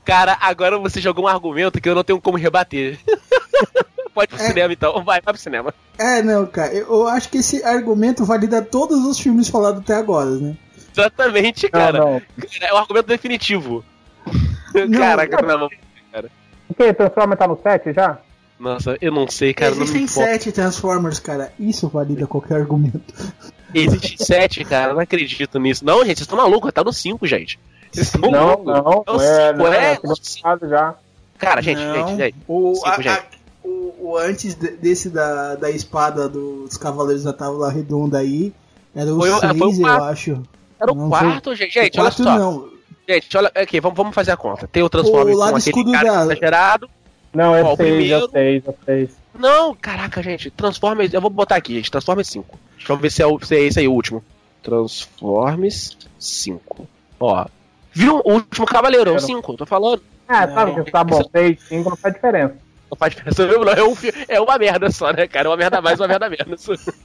Cara, agora você jogou um argumento que eu não tenho como rebater. Pode ir pro cinema então, vai pro cinema. Não, cara, eu acho que esse argumento valida todos os filmes falados até agora, né? Exatamente, cara. Não. É o argumento definitivo. Não, Caraca, não, cara. O que? Transforma tá no 7 já? Nossa, eu não sei, cara. Existem não 7 Transformers, cara. Isso valida qualquer argumento. Existe 7, cara. Eu não acredito nisso. Não, gente, vocês estão malucos. Tá no 5, gente. Vocês estão Não, loucos. não. É Tudo lançado já. Cara, gente. O, Cinco, gente. o antes desse da espada dos Cavaleiros da Tábua Redonda aí, era o Foi o 6, eu quarto. acho. Era o Não, 4, gente. Gente, olha quatro só. não. Gente, olha aqui, vamos fazer a conta. Tem o Transformers O lado com aquele escudo cara da- exagerado. Não, é Ó, o 6, primeiro- é 6. Não, caraca, gente. Transformers. Eu vou botar aqui, gente. Transformers 5. Deixa eu ver se é esse aí o último. Transformers 5. Ó. Viu? O último Cavaleiro, é o 5, tô falando. Ah, sabe que tá bom, 6, 5 não faz diferença. Não faz diferença mesmo, não. É uma merda só, né, cara? Uma merda a mais, uma merda a menos.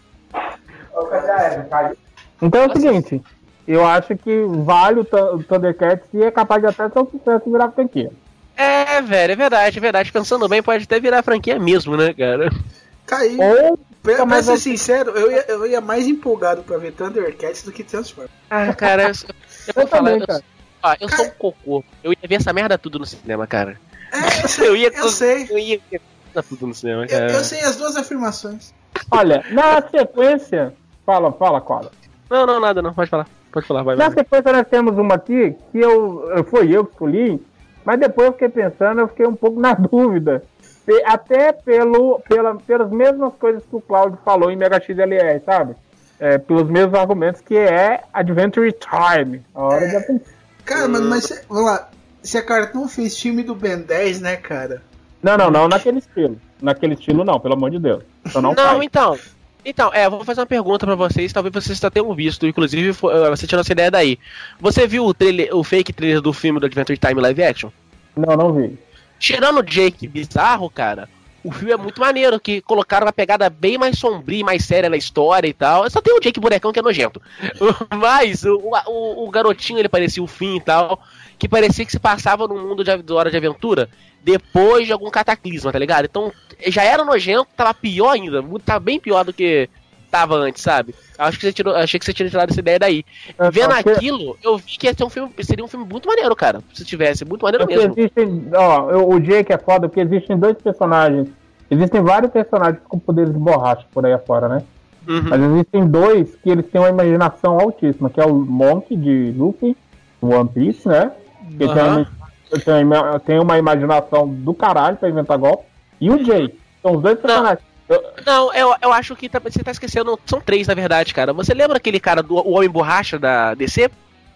Então é o seguinte, eu acho que vale o Thundercats e é capaz de até ser um sucesso virar franquia. É, velho, é verdade. Pensando bem, pode até virar franquia mesmo, né, cara? Caiu. Ou Pra mas ser eu- sincero, eu ia mais empolgado pra ver Thundercats do que Transformers. Ah, cara, eu vou Eu falar. também, cara. Eu sou um cocô. Eu ia ver essa merda tudo no cinema, cara. Eu sei. Eu ia ver tudo no cinema, Eu, cara. eu sei as duas afirmações. Olha, na sequência. Fala, Cola. Não, nada, não. Pode falar, vai. Na sequência nós temos uma aqui que foi eu que escolhi, mas depois eu fiquei pensando, eu fiquei um pouco na dúvida. Até pelas mesmas coisas que o Claudio falou em Mega XLR, sabe? Pelos mesmos argumentos que é Adventure Time. A hora de atenção. Cara, mano, mas vamos lá. Se a Cartoon fez filme do Ben 10, né, cara? Não naquele estilo. Naquele estilo não, pelo amor de Deus. Só não faz. Então, eu vou fazer uma pergunta pra vocês, talvez vocês já tenham visto, inclusive você tirou essa ideia daí. Você viu o fake trailer do filme do Adventure Time live action? Não vi. Tirando o Jake bizarro, cara, o filme é muito maneiro, que colocaram uma pegada bem mais sombria, mais séria na história e tal. Só tem o Jake bonecão que é nojento. Mas o garotinho, ele parecia o Finn e tal, que parecia que se passava num mundo de Hora de Aventura depois de algum cataclisma, tá ligado? Então, já era nojento, tava pior ainda, tava bem pior do que tava antes, sabe? Achei que você tinha tirado essa ideia daí. Vendo aquilo, eu vi que ia ser seria um filme muito maneiro, cara. Se tivesse, muito maneiro Porque mesmo. o Jake é foda porque existem dois personagens. Existem vários personagens com poderes de borracha por aí afora, né? Uhum. Mas existem dois que eles têm uma imaginação altíssima, que é o Monk de Luffy, o One Piece, né? Que tem uma imaginação do caralho pra inventar golpe. E o Jake. São os dois personagens. Não, eu acho que você tá esquecendo. São 3, na verdade, cara. Você lembra aquele cara do o Homem Borracha da DC?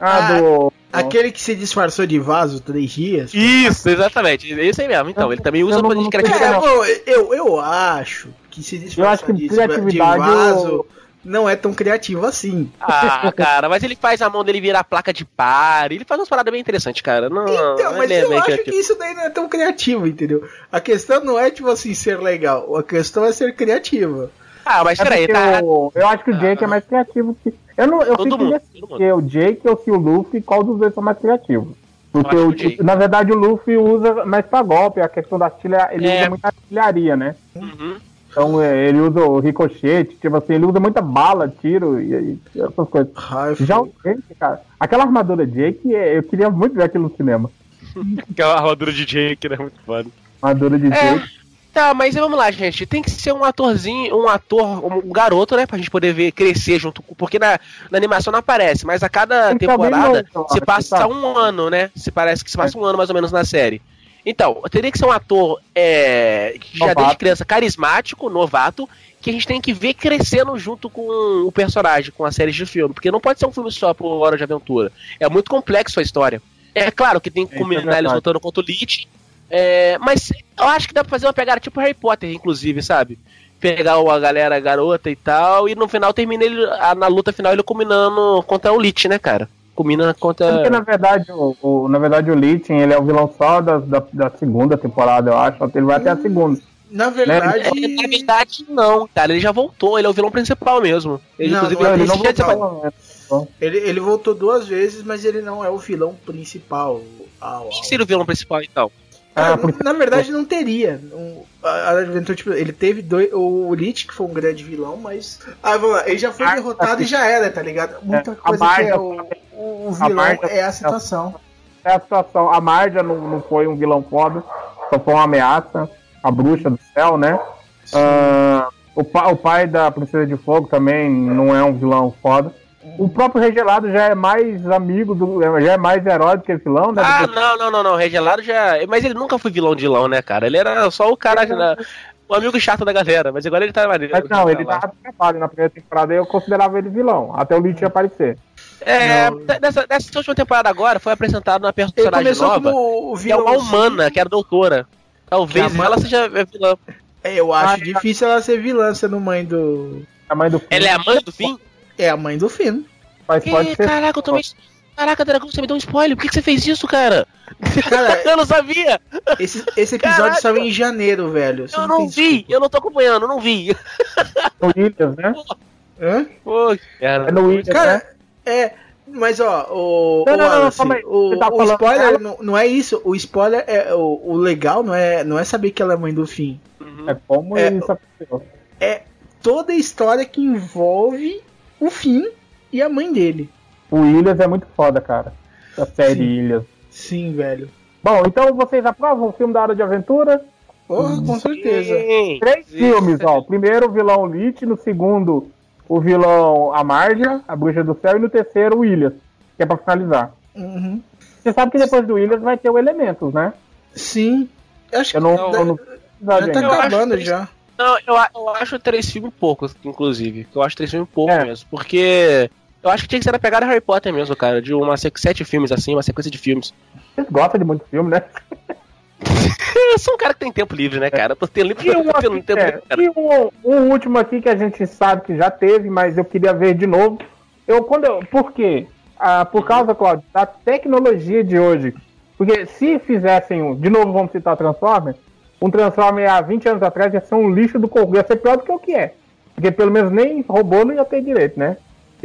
Aquele que se disfarçou de vaso 3 dias. Isso, exatamente. Esse aí mesmo. Então, ele também usa poder de criatividade. Eu acho que se disfarçar de vaso não é tão criativo assim. Ah, cara, mas ele faz a mão dele virar placa de par. Ele faz umas paradas bem interessantes, cara. Não, Então, mas eu acho criativo. que isso daí não é tão criativo, entendeu? A questão não é, tipo assim, ser legal. A questão é ser criativa. Ah, mas peraí, tá. Eu acho que o Jake é mais criativo que. Eu fico decidindo se o Jake ou se o Luffy, qual dos dois são mais criativos. Porque, na verdade, o Luffy usa mais pra golpe, a questão da artilharia, ele usa muita artilharia, né? Uhum. Então ele usa o ricochete, tipo assim, ele usa muita bala, tiro e essas coisas. Já o Jake, cara, aquela armadura Jake, eu queria muito ver aquilo no cinema. Aquela armadura de Jake, né? Muito foda. Armadura de Jake. Tá, mas vamos lá, gente. Tem que ser um atorzinho, um garoto, né? Pra gente poder ver crescer junto com. Porque na animação não aparece, mas a cada temporada se passa um ano, né? Parece que se passa um ano mais ou menos na série. Então, teria que ser um ator que já desde criança carismático, novato, que a gente tem que ver crescendo junto com o personagem, com a série de filme. Porque não pode ser um filme só por Hora de Aventura. É muito complexo a história. É claro que tem que combinar eles lutando contra o Lich. Mas eu acho que dá pra fazer uma pegada tipo Harry Potter, inclusive, sabe? Pegar a galera garota e tal, e no final termina ele, na luta final, ele combinando contra o Lich, né, cara? Combina contra. Porque na verdade o Lich, ele é o vilão só da segunda temporada, eu acho. Ele vai até a segunda. Na verdade. Na verdade, não, cara. Ele já voltou, ele é o vilão principal mesmo. Ele, inclusive, ele não voltou. Ele voltou 2 vezes, mas ele não é o vilão principal. Au, Quem au. seria o vilão principal, então? Na verdade não teria. A Hora de Aventura, tipo, ele teve o Lich, que foi um grande vilão, mas. Vamos lá, ele já foi derrotado e já era, tá ligado? Muita coisa que é o vilão é a situação. É a situação. A Marja não foi um vilão foda, só foi uma ameaça. A bruxa do céu, né? O pai da Princesa de Fogo também não é um vilão foda. O próprio Regelado já é mais amigo, já é mais herói do que vilão, né? Não. Regelado já. Mas ele nunca foi vilão de vilão, né, cara? Ele era só o cara, o amigo chato da galera, mas agora ele tá maneiro. Mas não, ele tava trabalho. Na primeira temporada eu considerava ele vilão, até o Lich aparecer. Nessa última temporada agora foi apresentado uma personagem nova, que é uma humana, que era doutora. Talvez ela seja vilã. Eu acho difícil ela ser vilã sendo mãe do. A mãe do Finn. Ela é a mãe do Finn? É a mãe do Finn. Mas pode ser. Caraca, eu tomei. Caraca, Dragão, você me deu um spoiler. Por que você fez isso, cara? Cara, eu não sabia. Esse episódio saiu em janeiro, velho. Eu não vi, eu não tô acompanhando, eu não vi. No Williams, né? Hã? Pô, cara. É no Williams, Cara, né? mas ó, o Não, calma aí. o Você tá falando spoiler dela? não é isso. O spoiler é o legal, não é saber que ela é mãe do Finn. É como isso aconteceu. É toda a história que envolve o Finn e a mãe dele. O Williams é muito foda, cara. A série Sim. Williams. Sim, velho. Bom, então vocês aprovam o filme da Hora de Aventura? Porra, com certeza. Três filmes, ó. O primeiro, o vilão Lich. No segundo, o vilão a Marja, a Bruxa do Céu. E no terceiro, o Williams, que é pra finalizar. Uhum. Você sabe que depois do Williams vai ter o Elementos, né? Sim. Eu acho que Eu não já tá acabando já. Não, eu acho 3 filmes poucos, inclusive. Eu acho 3 filmes pouco mesmo. Porque eu acho que tinha que ser na pegada Harry Potter mesmo, cara. De 7 filmes assim, uma sequência de filmes. Vocês gostam de muito filme, né? Eu sou um cara que tem tempo livre, né, cara? Eu tô tendo tempo livre, cara. E um último aqui que a gente sabe que já teve, mas eu queria ver de novo. Por quê? Por causa, Claudio, da tecnologia de hoje. Porque se fizessem de novo, vamos citar Transformers, um Transformer há 20 anos atrás ia ser um lixo do corpo, ia ser pior do que o que é. Porque pelo menos nem robô não ia ter direito, né?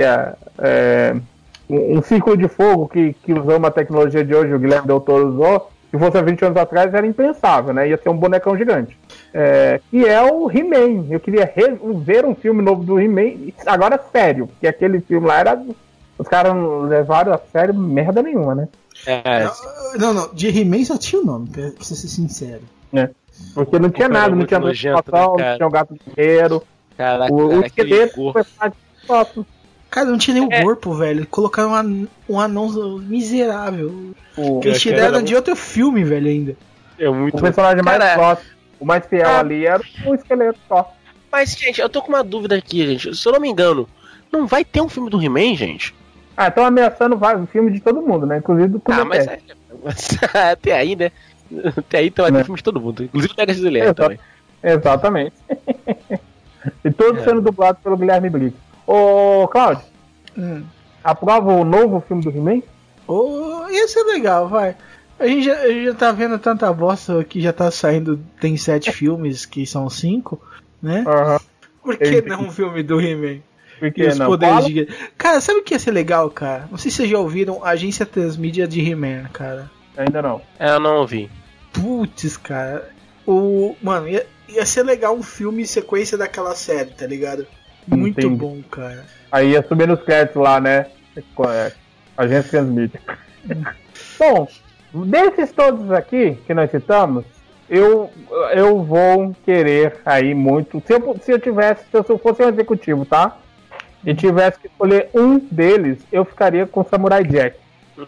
Um círculo de fogo que usou uma tecnologia de hoje, o Guilherme Del Toro usou, se fosse há 20 anos atrás era impensável, né? Ia ser um bonecão gigante. Que é o He-Man. Eu queria ver um filme novo do He-Man, agora sério, porque aquele filme lá era... Os caras não levaram a sério merda nenhuma, né? Não, de He-Man só tinha o nome, pra ser sincero. Porque não tinha nada, não tinha transformação, não tinha o gato guerreiro. Caraca, o esqueleto foi foto. Cara, não tinha nem o corpo, velho. Colocaram um anão miserável. Que eles tiraram de outro filme, velho, ainda. É muito... O personagem mais próximo, o mais fiel ali era o esqueleto só. Mas, gente, eu tô com uma dúvida aqui, gente. Se eu não me engano, não vai ter um filme do He-Man, gente? Estão ameaçando o filme de todo mundo, né? Inclusive do mas até aí, né? Até aí vai ter filme de todo mundo. Inclusive do Mega XLR também. Exatamente. E todos sendo dublados pelo Guilherme Briggs. Ô, Claudio, aprova o novo filme do He-Man? Ia ser legal, vai. A gente já tá vendo tanta bosta que já tá saindo. Tem 7 filmes, que são 5, né? Por que não um filme do He-Man? Porque os poderes de... Cara, sabe o que ia ser legal, cara? Não sei se vocês já ouviram a Agência Transmídia de He-Man, cara. Ainda não. Eu não ouvi. Putz, cara. Mano, ia ser legal um filme em sequência daquela série, tá ligado? Muito Entendi. bom, cara. Aí ia subir nos créditos lá, né? Agência Transmídia. Bom, desses todos aqui que nós citamos, eu vou querer aí muito. Se eu fosse um executivo, tá? E tivesse que escolher um deles, eu ficaria com o Samurai Jack.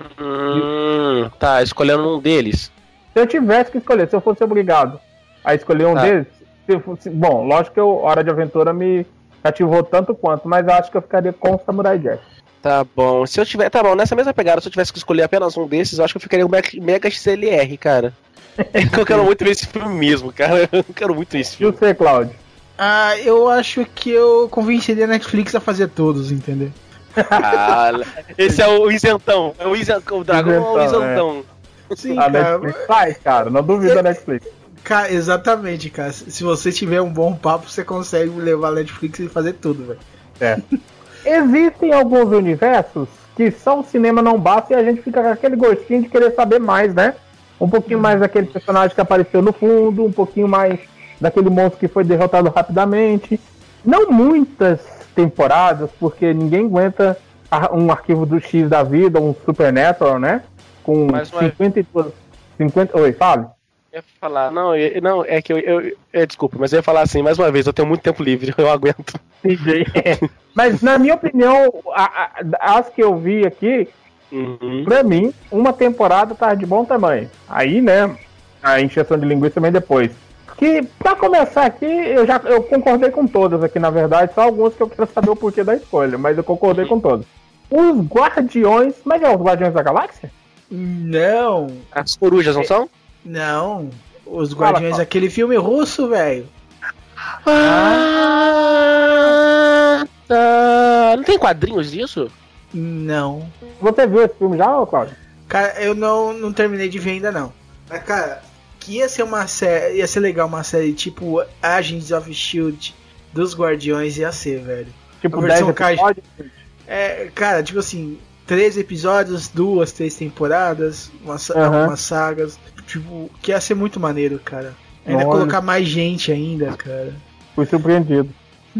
Tá, escolhendo um deles. Se eu tivesse que escolher, se eu fosse obrigado a escolher um deles, bom, lógico que Hora de Aventura me cativou tanto quanto, mas acho que eu ficaria com o Samurai Jack. Tá bom, tá bom, nessa mesma pegada, se eu tivesse que escolher apenas um desses, eu acho que eu ficaria com o Mega XLR, cara. Eu quero muito ver esse filme mesmo, cara. Eu quero muito ver esse E filme. você, Claudio? Eu acho que eu convenceria a Netflix a fazer todos, entendeu? Esse é o isentão. É o Dragão é o isentão. Sim, A cara. Netflix faz, cara, não duvido da Netflix. Cara, exatamente, cara. Se você tiver um bom papo, você consegue levar a Netflix e fazer tudo, velho. Existem alguns universos que só o cinema não basta e a gente fica com aquele gostinho de querer saber mais, né? Um pouquinho mais daquele personagem que apareceu no fundo, um pouquinho mais daquele monstro que foi derrotado rapidamente. Não muitas temporadas, porque ninguém aguenta um arquivo do X da vida, um Supernatural, né? Com 50... Oi, fale. Eu ia falar, não, é que desculpa, mas eu ia falar assim, mais uma vez, eu tenho muito tempo livre, eu aguento. Entendi. Mas na minha opinião, as que eu vi aqui, pra mim, uma temporada tá de bom tamanho. Aí, né, a encheção de linguiça também depois. Que, pra começar aqui, eu concordei com todas aqui, na verdade, só algumas que eu quero saber o porquê da escolha, mas eu concordei com todas. Os Guardiões, mas é os Guardiões da Galáxia? Não. As corujas não são? Não. Os Guardiões, fala. Aquele filme russo, velho. Tá. Não tem quadrinhos disso? Não. Você viu esse filme já, Cláudio? Cara, eu não terminei de ver ainda não. Mas, cara, que ia ser uma série, ia ser legal uma série tipo Agents of S.H.I.E.L.D. dos Guardiões, ia ser, velho. Tipo 10 episódios? Cara, tipo assim, 3 episódios, 2, 3 temporadas, algumas sagas. Tipo, que ia ser muito maneiro, cara. Ainda colocar mais gente ainda, cara. Fui surpreendido.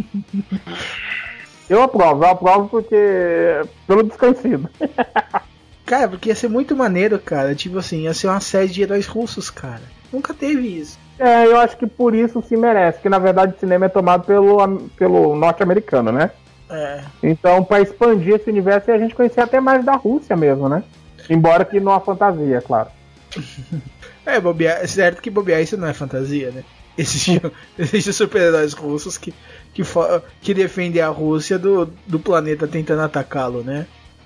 Eu aprovo porque... pelo desconhecido. Cara, porque ia ser muito maneiro, cara. Tipo assim, ia ser uma série de heróis russos, cara. Nunca teve isso. Eu acho que por isso se merece. Que na verdade o cinema é tomado pelo norte-americano, né? Então, pra expandir esse universo, a gente conhecer até mais da Rússia mesmo, né? Embora que não há fantasia, claro. Certo que bobear isso não é fantasia, né? Existem super-heróis russos que defendem a Rússia do planeta tentando atacá-lo, né?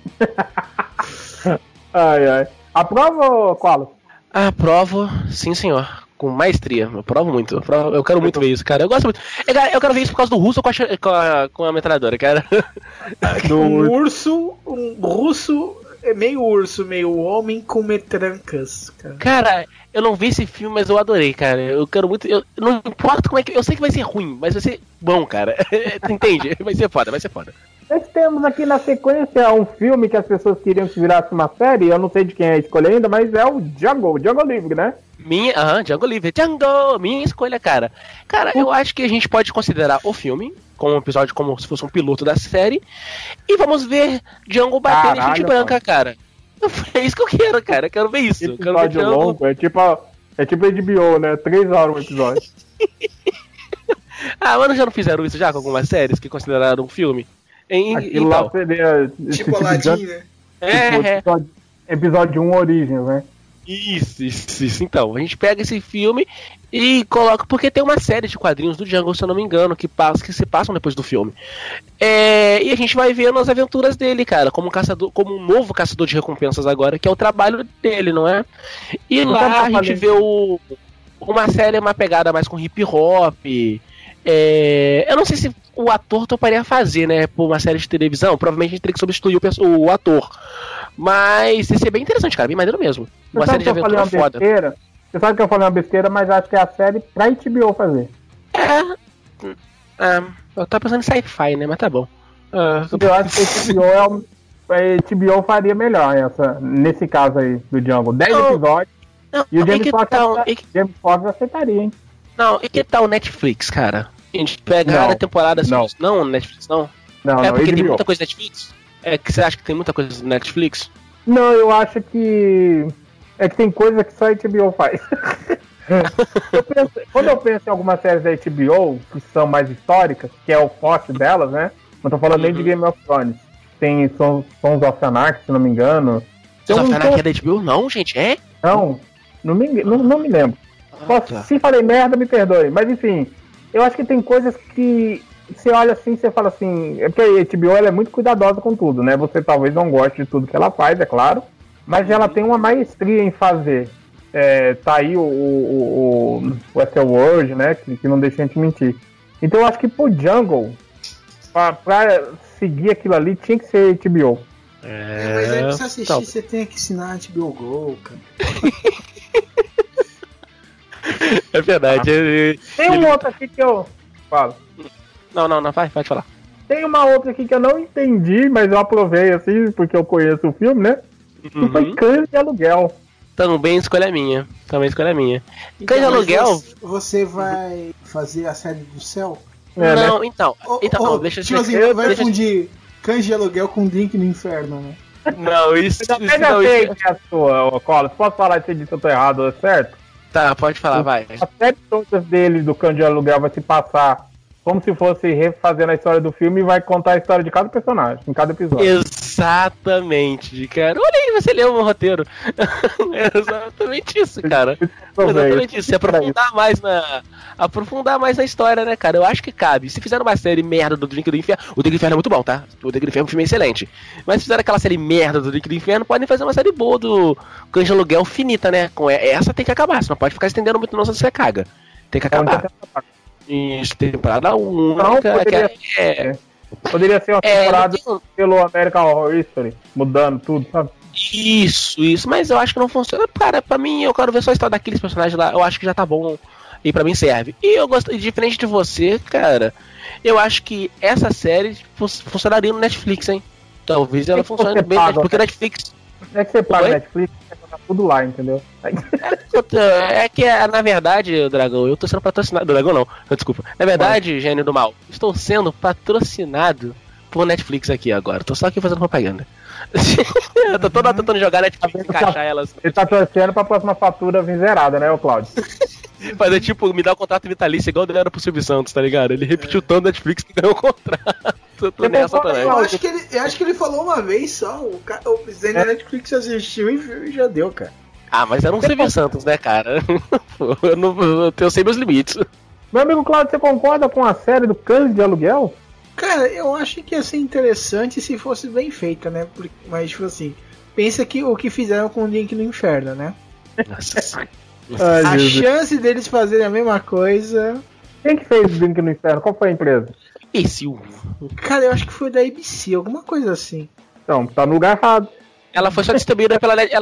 Ai. Aprova, Qualo? Aprovo, sim senhor. Com maestria. Eu provo muito. Eu quero muito ver isso, cara. Eu gosto muito. Eu quero ver isso por causa do russo com a metralhadora, cara. Um russo, meio urso, meio homem com metrancas, cara. Cara, eu não vi esse filme, mas eu adorei, cara. Eu quero muito. Não importa como é que. Eu sei que vai ser ruim, mas vai ser bom, cara. Entende? Vai ser foda. Nós temos aqui na sequência um filme que as pessoas queriam que virasse uma série. Eu não sei de quem é a escolha ainda, mas é o Django Livre, né? Django Livre. Minha escolha, cara. Cara, eu acho que a gente pode considerar o filme como um episódio, como se fosse um piloto da série. E vamos ver Django batendo em gente branca, cara. É isso que eu quero, cara. Eu quero ver isso. Episódio quero ver longo, é tipo HBO, né? 3 horas um episódio. Mas já não fizeram isso já com algumas séries que consideraram um filme? Aquilo lá seria... Tipo Aladdin, né? Episódio 1, Origens, né? Isso. Então, a gente pega esse filme e coloca... Porque tem uma série de quadrinhos do Django, se eu não me engano, que se passam depois do filme. E a gente vai vendo as aventuras dele, cara, como um novo caçador de recompensas agora, que é o trabalho dele, não é? E lá a gente vê uma série, uma pegada mais com hip hop. Eu não sei se o ator toparia fazer, né, por uma série de televisão. Provavelmente a gente teria que substituir o ator. Mas ia ser bem interessante, cara, bem maneiro mesmo. Uma série de aventura foda. Você sabe que eu falei uma besteira, mas acho que é a série pra HBO fazer. Eu tava pensando em sci-fi, né, mas tá bom. Eu acho que a HBO faria melhor nesse caso aí do Django. 10 episódios. E o James Fox aceitaria, hein? Não, e que tal o Netflix, cara? A gente pega cada temporada assim. Não, Netflix não? Não, porque tem muita coisa na Netflix? Que você acha que tem muita coisa na Netflix? Não, eu acho que... É que tem coisa que só a HBO faz. Quando eu penso em algumas séries da HBO, que são mais históricas, que é o forte delas, né? Não tô falando nem de Game of Thrones. Tem Sons of Anarchy, se não me engano. Sons of Anarchy é da HBO? Não, gente, é? Não me lembro. Se falei merda, me perdoe. Mas enfim, eu acho que tem coisas que você olha assim, você fala assim... É porque a HBO ela é muito cuidadosa com tudo, né? Você talvez não goste de tudo que ela faz, é claro. Mas ela tem uma maestria em fazer. Tá aí o Westworld, né? Que não deixa a gente mentir. Então eu acho que pro Jungle, pra seguir aquilo ali, tinha que ser HBO. Mas aí pra você assistir, você tem que assinar a HBO Go, cara. É verdade. Tem um outro aqui que eu falo. Não, vai, pode falar. tem uma outra aqui que eu não entendi, mas eu aprovei assim, porque eu conheço o filme, né? Que foi Cães de Aluguel. Também escolha minha. Então, Cães de Aluguel... Você vai fazer a série do céu? Não, né? então, deixa eu tipo assim, vai fundir Cães de Aluguel com Drink no Inferno, né? Não, isso Eu já sei que é a sua, Colas. Posso falar se eu tô errado, certo? Tá, pode falar, vai. A série toda dele do Cães de Aluguel vai se passar como se fosse refazendo a história do filme e vai contar a história de cada personagem, em cada episódio. Exatamente, cara. Olha aí, você leu o meu roteiro. É exatamente isso, cara. Exatamente isso. Se aprofundar mais na história, né, cara? Eu acho que cabe. Se fizeram uma série merda do Drink do Inferno, o Drink do Inferno é muito bom, tá? O Drink do Inferno é um filme excelente. Mas se fizeram aquela série merda do Drink do Inferno, podem fazer uma série boa do Cães de Aluguel finita, né? Com essa tem que acabar, você não pode ficar estendendo muito, não, senão você caga. Tem que acabar. Isso, temporada 1. Não, poderia ser uma temporada pelo American Horror History, mudando tudo, sabe? Isso, mas eu acho que não funciona. Cara, pra mim, eu quero ver só a história daqueles personagens lá, eu acho que já tá bom. E pra mim serve. E eu gosto, diferente de você, cara, eu acho que essa série funcionaria no Netflix, hein? Talvez ela funcione bem, porque Netflix... É que você paga Netflix, você vai tudo lá, entendeu? É que, na verdade, Dragão, eu tô sendo patrocinado. Dragão não, desculpa. Na verdade, Gênio do Mal, estou sendo patrocinado por Netflix aqui agora. Tô só aqui fazendo propaganda. Eu tô toda tentando jogar Netflix e encaixar elas. Ele tá torcendo pra próxima fatura vir zerada, né, ô Claudio? Fazer tipo, me dar o contrato vitalício igual ele era pro Silvio Santos, tá ligado? Ele repetiu tanto Netflix que ganhou o contrato. Tô nessa também. Eu acho que ele falou uma vez só, o presidente da Netflix assistiu e já deu, cara. Ah, mas era um Silvio Santos, né, cara? Eu sei meus limites. Meu amigo Claudio, você concorda com a série do Cães de Aluguel? Cara, eu acho que ia ser interessante se fosse bem feita, né? Mas, tipo assim, pensa que o que fizeram com o Drink no Inferno, né? Nossa. A chance deles fazerem a mesma coisa... Quem que fez o Drink no Inferno? Qual foi a empresa? Cara, eu acho que foi da ABC, alguma coisa assim. Então, tá no lugar errado. Ela foi só distribuída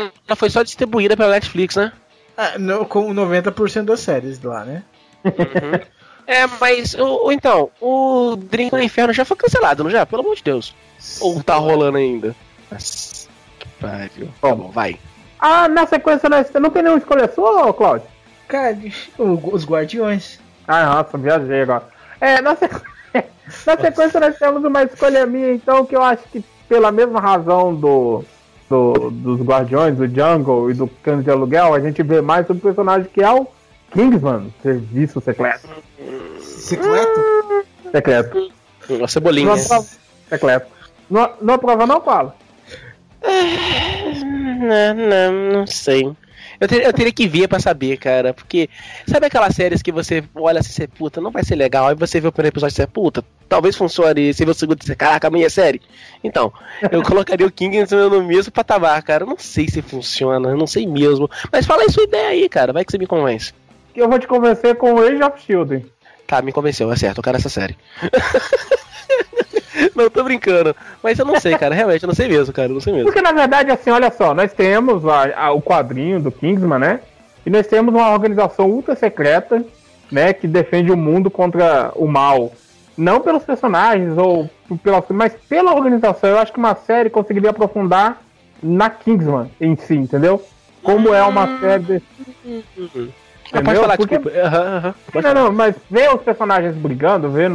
pela Netflix, né? Com 90% das séries lá, né? Uhum. Mas então, o Drink no Inferno já foi cancelado, não já? Pelo amor de Deus. Ou tá rolando ainda? Nossa, que pariu. Tá bom, vai. Na sequência não tem nenhuma escolha sua, Claudio? Cara, os Guardiões. Nossa, viajei agora. Na sequência nós temos uma escolha minha, então, que eu acho que pela mesma razão dos Guardiões, do Jungle e do Cães de Aluguel, a gente vê mais sobre o personagem que é o Kingsman, Serviço Secreto. Secreto. Uma cebolinha. Secreto. Não aprova não, Paulo? Não sei. Eu teria que ver pra saber, cara. Porque, sabe aquelas séries que você olha assim, você, puta, não vai ser legal. Aí você vê o primeiro episódio e você, puta, talvez funcione. Você vê o segundo e você, caraca, a minha é série. Então, eu colocaria o Kingsman no mesmo patamar, cara. Eu não sei se funciona, não sei mesmo. Mas fala aí sua ideia aí, cara. Vai que você me convence. Eu vou te convencer com o Age of Children. Tá, me convenceu, é certo, eu quero essa série. Não, tô brincando. Mas eu não sei, cara, realmente, eu não sei mesmo, cara, não sei mesmo. Porque na verdade, assim, olha só, nós temos o quadrinho do Kingsman, né? E nós temos uma organização ultra secreta, né? Que defende o mundo contra o mal. Não pelos personagens, mas pela organização. Eu acho que uma série conseguiria aprofundar na Kingsman em si, entendeu? Como é uma série desse... Pode falar, porque... desculpa. Não, mas ver os personagens brigando, ver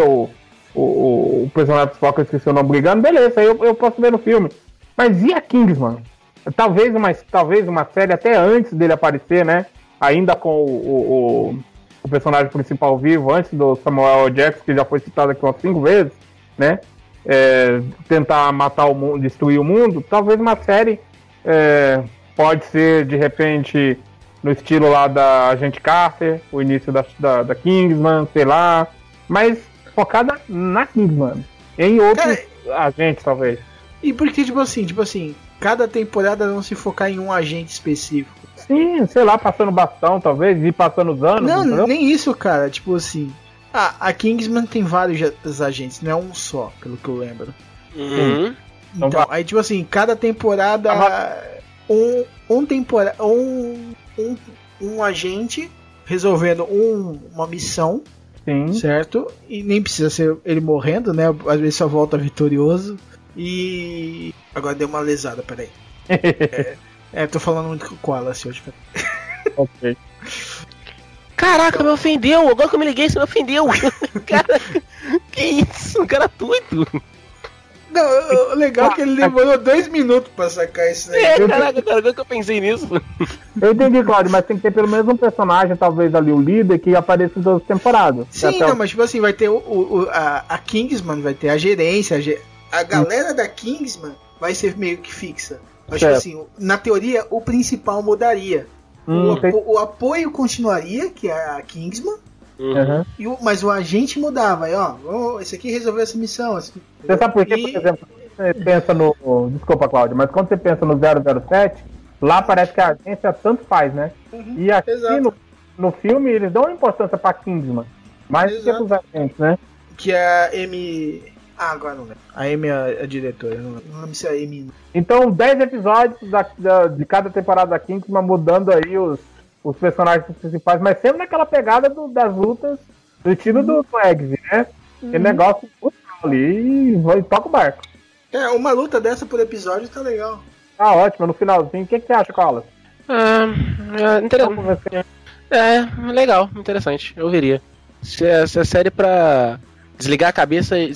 o personagem principal, que eu esqueci o nome, brigando, beleza, aí eu posso ver no filme. Mas e a Kingsman? Talvez uma série até antes dele aparecer, né? Ainda com o personagem principal vivo, antes do Samuel L. Jackson, que já foi citado aqui umas 5 vezes, né? Tentar matar o mundo, destruir o mundo. Talvez uma série pode ser, de repente... No estilo lá da Agente Carter, o início da Kingsman, sei lá. Mas focada na Kingsman. Em outros agentes, talvez. E porque, tipo assim, cada temporada não se focar em um agente específico. Sim, sei lá, passando bastão, talvez, e passando os anos. Não, entendeu? nem isso, cara. Tipo assim, a Kingsman tem vários agentes, não é um só, pelo que eu lembro. Uhum. Então, aí, tipo assim, cada temporada... um agente resolvendo uma missão Sim. Certo? E nem precisa ser ele morrendo, né? Às vezes só volta vitorioso. E. Agora deu uma lesada, peraí. Tô falando muito com o Koala assim hoje, cara. Ok. Caraca, me ofendeu! Agora que eu me liguei, você me ofendeu! Cara, que isso? Um cara doido! Não, o legal é que ele demorou 2 minutos pra sacar isso aí. Caraca, cara, agora que eu pensei nisso. Eu entendi, Claudio, mas tem que ter pelo menos um personagem, talvez ali o líder, que apareça em todas as temporadas. Sim, não, mas tipo assim, vai ter a Kingsman, vai ter a gerência, a galera da Kingsman vai ser meio que fixa. Mas tipo assim, na teoria, o principal mudaria. O apoio continuaria, que é a Kingsman. Mas o agente mudava. Aí, esse aqui resolveu essa missão. Você sabe por quê? Por exemplo, você pensa no... Desculpa, Cláudio, mas quando você pensa no 007, lá parece que a agência tanto faz, né? E aqui no filme eles dão importância pra Kingsman. Mais do que pros agentes, né? Que é a Amy... agora não lembro. A Amy é a diretora. Não lembro se é a Amy. Então, 10 episódios de cada temporada da Kingsman, mudando aí os personagens principais, mas sempre naquela pegada das lutas do estilo do Eggsy, né? Aquele negócio ali e toca o barco. Uma luta dessa por episódio tá legal. Tá ótimo, no finalzinho. O que você acha, Carlos? Interessante. Legal, interessante. Eu veria. Se é série pra desligar a cabeça é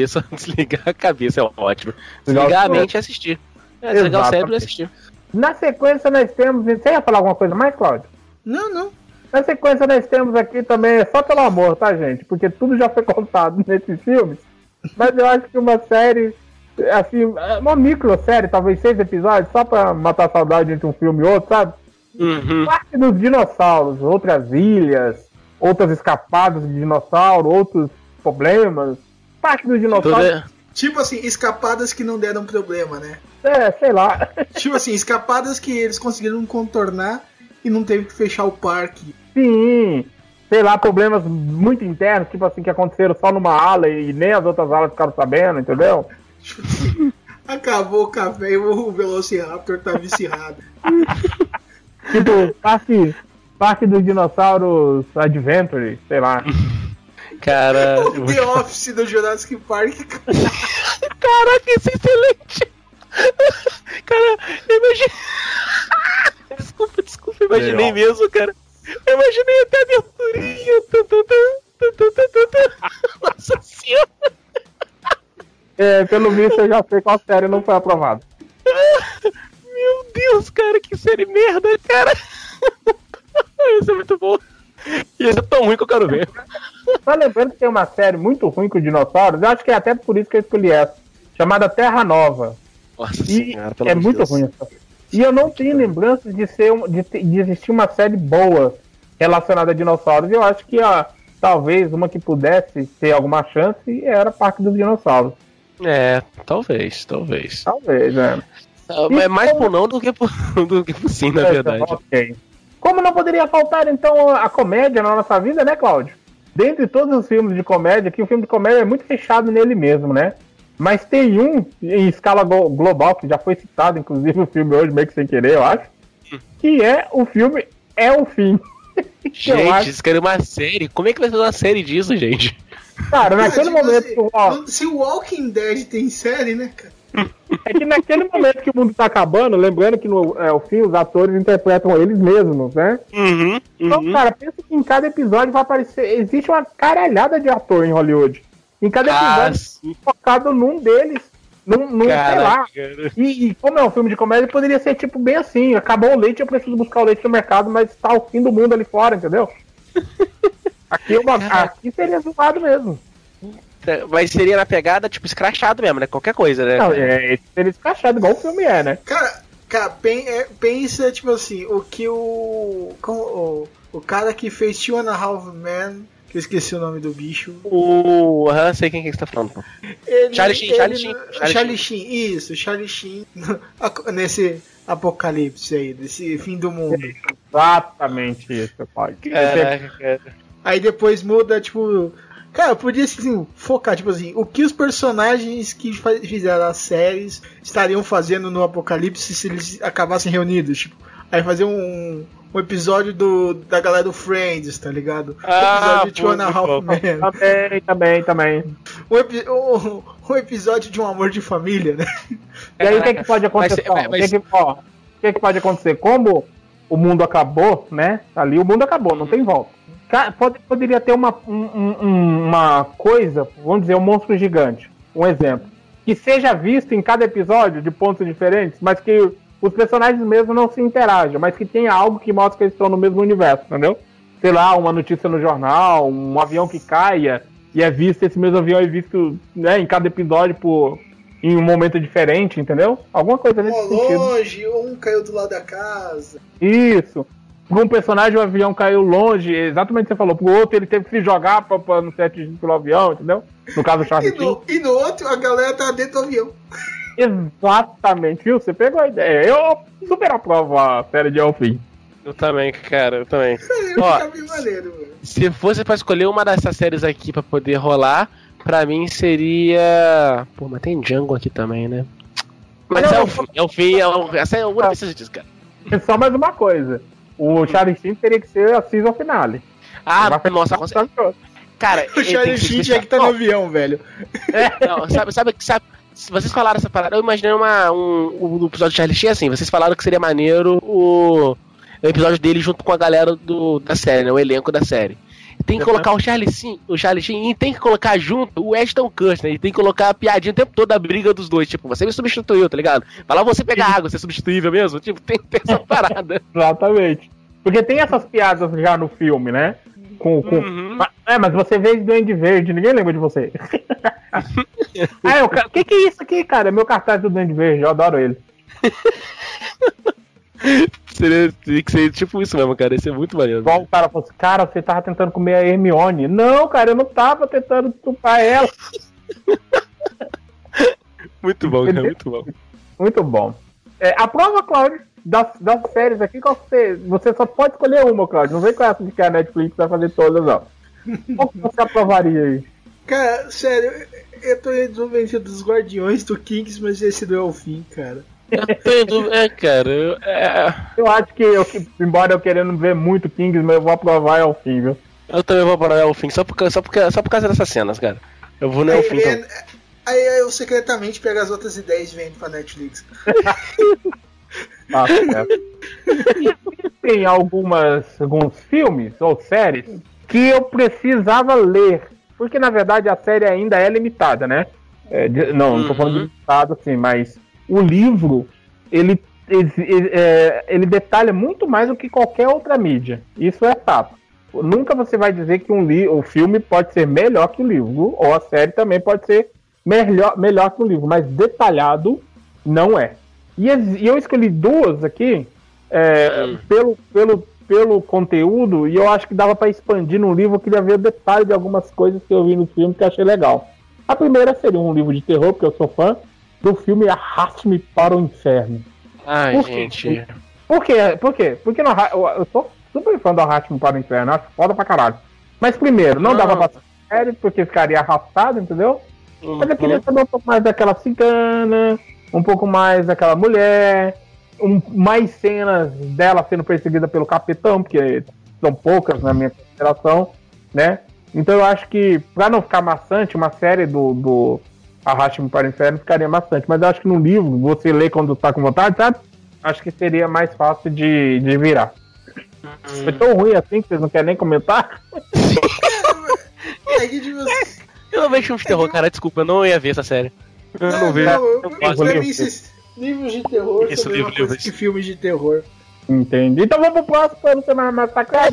ótimo. Desligar a mente e assistir. Desligar o cérebro e assistir. Na sequência nós temos... Você ia falar alguma coisa mais, Cláudio? Não. Na sequência nós temos aqui também, só pelo amor, tá, gente? Porque tudo já foi contado nesses filmes. Mas eu acho que uma série, assim, uma micro-série, talvez 6 episódios, só pra matar a saudade entre um filme e outro, sabe? Parte dos dinossauros, outras ilhas, outras escapadas de dinossauro, outros problemas. Parte dos dinossauros. Tipo assim, escapadas que não deram problema, né? Sei lá. Tipo assim, escapadas que eles conseguiram contornar e não teve que fechar o parque. Sim, sei lá, problemas muito internos, tipo assim, que aconteceram só numa ala e nem as outras alas ficaram sabendo, entendeu? Acabou o café e o Velociraptor tá viciado. Tipo, parque dos dinossauros Adventure, sei lá. Cara, o The Office do Jurassic Park. Caraca, isso é excelente. Cara, imagina. Desculpa, imaginei mesmo, cara. Eu imaginei até a aberturinha. Nossa senhora. Pelo visto eu já sei qual série não foi aprovada. Meu Deus, cara, que série merda, cara. Isso é muito bom. E isso é tão ruim que eu quero ver. Só lembrando que tem uma série muito ruim com dinossauros, eu acho que é até por isso que eu escolhi essa, chamada Terra Nova. Nossa senhora, pelo é muito ruim essa. E eu não tenho lembranças de existir uma série boa relacionada a dinossauros. Eu acho que talvez uma que pudesse ter alguma chance era Parque dos Dinossauros. Talvez. Talvez, É mais por não do que por sim, na verdade. Ok. Como não poderia faltar, então, a comédia na nossa vida, né, Cláudio? Dentre todos os filmes de comédia, que o filme de comédia é muito fechado nele mesmo, né? Mas tem um em escala global, que já foi citado, inclusive, o filme hoje, meio que sem querer, eu acho, que é o filme É o Fim. Gente, vocês querem uma série? Como é que vai ser uma série disso, gente? Cara, naquele momento... Se o Walking Dead tem série, né, cara? É que naquele momento que o mundo tá acabando, lembrando que no o fim os atores interpretam eles mesmos, né? Então, cara, pensa que em cada episódio vai aparecer... Existe uma caralhada de ator em Hollywood. Em cada episódio focado num deles. Sei lá. E como é um filme de comédia, poderia ser tipo bem assim. Acabou o leite, eu preciso buscar o leite no mercado, mas tá o fim do mundo ali fora, entendeu? Aqui seria zoado mesmo. Mas seria na pegada, tipo, escrachado mesmo, né? Qualquer coisa, né? Não, seria escrachado, igual o filme é, né? Cara, pensa, tipo assim, o que o cara que fez Two and a Half Men, que eu esqueci o nome do bicho. Sei quem que você tá falando, pô. Charlie Sheen, isso, Charlie Sheen, nesse apocalipse aí, desse fim do mundo. Exatamente isso, pode. Caraca. Aí depois muda, tipo... Cara, podia assim, focar, tipo assim, o que os personagens que fizeram as séries estariam fazendo no apocalipse se eles acabassem reunidos? Tipo, Aí fazer um episódio da galera do Friends, tá ligado? Um episódio de One and a Half Men. Também. Um episódio de Um Amor de Família, né? E aí o que pode acontecer? O que pode acontecer? Como o mundo acabou, né? Ali o mundo acabou, não tem volta. Poderia ter uma coisa, vamos dizer, um monstro gigante. Um exemplo. Que seja visto em cada episódio de pontos diferentes, mas que os personagens mesmo não se interajam, mas que tenha algo que mostre que eles estão no mesmo universo, entendeu? Sei lá, uma notícia no jornal, um avião que caia, e é visto, esse mesmo avião é visto, né, em cada episódio em um momento diferente, entendeu? Alguma coisa nesse sentido. Longe, um caiu do lado da casa. Isso. Para um personagem, o avião caiu longe, exatamente o que você falou. Pro outro, ele teve que se jogar pra não ser atingido pelo avião, entendeu? No caso do Charlie Sheen. E no outro, a galera tá dentro do avião. Exatamente, viu? Você pegou a ideia. Eu super aprovo a série de ao fim. Eu também, cara, eu também. Ó, bem maneiro, mano. Se fosse pra escolher uma dessas séries aqui pra poder rolar, pra mim seria... Pô, mas tem Django aqui também, né? Mas é o fim, essa é a única coisa disso, cara. É só mais uma coisa. O Charlie Sheen teria que ser a season finale. Nossa, cara, o Charlie Sheen tinha que estar no avião, velho. Não, sabe, vocês falaram essa parada, eu imaginei um episódio de Charlie Sheen assim, vocês falaram que seria maneiro o episódio dele junto com a galera da série, né, o elenco da série. Tem que colocar o Charlie Sheen e tem que colocar junto o Ashton Kutcher, né? E tem que colocar a piadinha o tempo todo da briga dos dois. Tipo, você me substituiu, tá ligado? Vai lá você pegar água, você é substituível mesmo? Tipo, tem essa parada. Exatamente. Porque tem essas piadas já no filme, né? Mas você veio de Duende Verde, ninguém lembra de você. O que é isso aqui, cara? Meu cartaz do Duende Verde, eu adoro ele. Teria que ser tipo isso mesmo, cara. Isso é muito maneiro. Igual o cara falou assim, cara, você tava tentando comer a Hermione. Não, cara, eu não tava tentando estuprar ela. Muito bom, cara, muito bom. Muito bom. A prova, Cláudio, das séries aqui, qual você só pode escolher uma, Cláudio. Não vem com essa de que a Netflix vai fazer todas, não. Qual que você aprovaria aí? Cara, sério, eu tô em dúvida dos Guardiões do Kings, mas esse não é o fim, cara. Eu tô em dúvida, cara. Eu acho que, embora eu querendo ver muito Kings, mas eu vou aprovar ao fim, viu? Eu também vou aprovar ao fim, só por causa dessas cenas, cara. Eu vou ao fim. Aí eu secretamente pego as outras ideias e vendo pra Netflix. Tem alguns filmes ou séries que eu precisava ler, porque na verdade a série ainda é limitada, né? Não tô falando de limitado assim, mas o livro ele detalha muito mais do que qualquer outra mídia. Isso é fato. Nunca você vai dizer que o filme pode ser melhor que o livro, ou a série também pode ser melhor que o livro, mas detalhado não é. E eu escolhi duas aqui pelo conteúdo, e eu acho que dava para expandir no livro. Eu queria ver o detalhe de algumas coisas que eu vi no filme que eu achei legal. A primeira seria um livro de terror, porque eu sou fã do filme Arraste-me para o Inferno. Ai, gente. Por quê? Porque eu sou super fã do Arraste-me para o Inferno, acho foda pra caralho. Mas primeiro, não dava pra ser sério, porque ficaria arrastado, entendeu? Mas eu queria saber um pouco mais daquela cigana, um pouco mais daquela mulher, mais cenas dela sendo perseguida pelo capitão, porque são poucas na minha consideração, né? Então eu acho que, pra não ficar maçante, uma série do Arraste-me para o Inferno ficaria maçante. Mas eu acho que no livro, você lê quando tá com vontade, sabe? Acho que seria mais fácil de virar. Foi tão ruim assim que vocês não querem nem comentar? Eu não vejo filme de terror, cara, desculpa, eu não ia ver essa série. Eu não vejo. Livros de terror são a mesma coisa que filmes de terror. Entendi. Então vamos pro próximo pra não ser mais massacrado.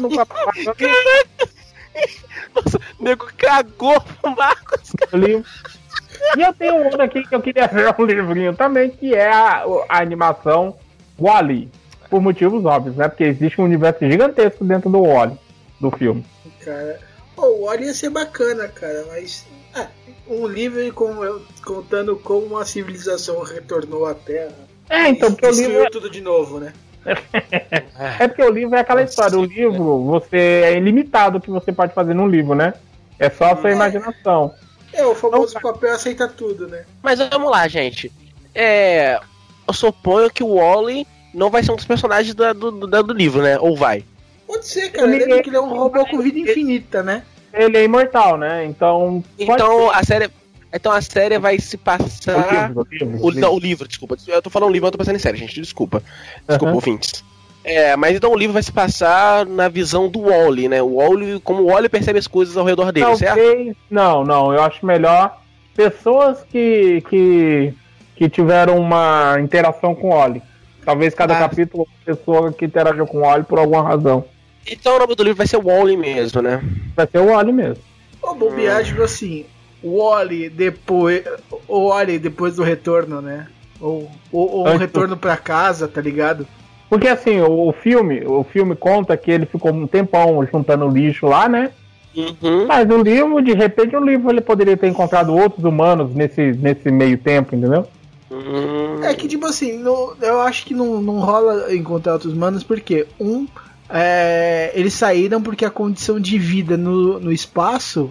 Nossa, o nego cagou pro Marcos. E eu tenho outro aqui que eu queria ver um livrinho também, que é a animação Wall-E. Por motivos óbvios, né? Porque existe um universo gigantesco dentro do Wall-E, do filme. Cara, o Wall-E ia ser bacana, cara, mas um livro contando como a civilização retornou à Terra. Então, porque o livro tudo de novo, né? É porque o livro é aquela história. O livro, você é ilimitado o que você pode fazer num livro, né? É só a sua imaginação. O famoso papel aceita tudo, né? Mas vamos lá, gente. Eu suponho que o Wall-E não vai ser um dos personagens do livro, né? Ou vai? Pode ser, cara. Lembra que ele é um robô com vida infinita, né? Ele é imortal, né? Então a série vai se passar... O livro, desculpa. Eu tô falando livro, eu tô pensando em série, gente. Desculpa, ouvintes. Mas então o livro vai se passar na visão do Wally, né? Como o Wally percebe as coisas ao redor dele, certo? Não. Eu acho melhor pessoas que tiveram uma interação com o Wally. Talvez cada capítulo uma pessoa que interagiu com o Wally por alguma razão. Então o nome do livro vai ser o Wally mesmo, né? Vai ser o Wally mesmo. Ô, bobear, tipo assim, o Wally depois do retorno, né? Ou um retorno pra casa, tá ligado? Porque assim, o filme conta que ele ficou um tempão juntando lixo lá, né? Uhum. Mas o livro, de repente, ele poderia ter encontrado outros humanos nesse meio tempo, entendeu? É que, tipo assim, eu acho que não rola encontrar outros humanos, porque eles saíram porque a condição de vida no espaço,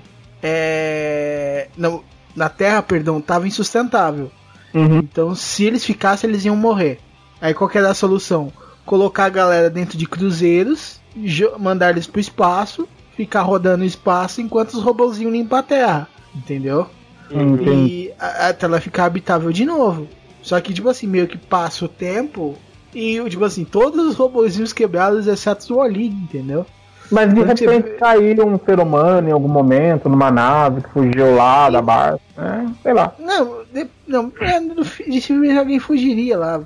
na Terra, perdão, tava insustentável. Uhum. Então, se eles ficassem, eles iam morrer. Aí qual que era a solução? Colocar a galera dentro de cruzeiros, mandar eles pro espaço, ficar rodando o espaço enquanto os robôzinhos limpam a Terra, entendeu? E até ela ficar habitável de novo. Só que, tipo assim, meio que passa o tempo e, tipo assim, todos os robôzinhos quebrados, exceto o Wally, entendeu? Mas de repente caiu um ser humano em algum momento, numa nave que fugiu lá da barca, sei lá. Dificilmente alguém fugiria lá.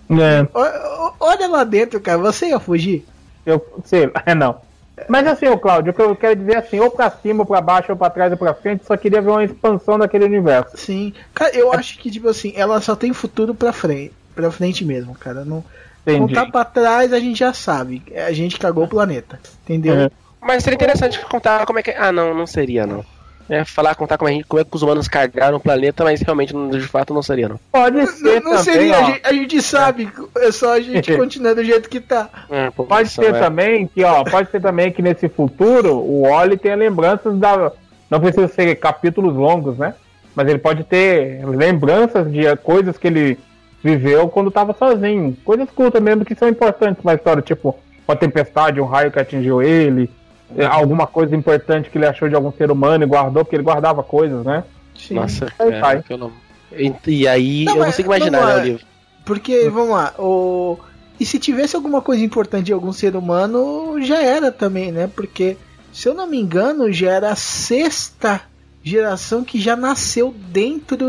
Olha lá dentro, cara, você ia fugir? Eu sei lá, não. Mas assim, Cláudio, o que eu quero dizer assim, ou pra cima, ou pra baixo, ou pra trás, ou pra frente, só queria ver uma expansão daquele universo. Sim, cara, eu acho que, tipo assim, ela só tem futuro pra frente mesmo, cara. Não contar pra trás a gente já sabe, a gente cagou o planeta, entendeu? Mas seria interessante contar como é que... não seria, não. Contar como é que os humanos cagaram o planeta, mas realmente, de fato, não seria, não. Pode ser não também, seria, a gente sabe, é só a gente continuar do jeito que tá. Pode ser também que nesse futuro o Wally tenha lembranças não precisa ser capítulos longos, né? Mas ele pode ter lembranças de coisas que ele viveu quando tava sozinho. Coisas curtas mesmo que são importantes na história, tipo uma tempestade, um raio que atingiu ele, alguma coisa importante que ele achou de algum ser humano e guardou, porque ele guardava coisas, né? Sim. Nossa, E aí eu não consigo imaginar, né, o livro. Porque, vamos lá, e se tivesse alguma coisa importante de algum ser humano, já era também, né? Porque, se eu não me engano, já era a 6ª geração que já nasceu dentro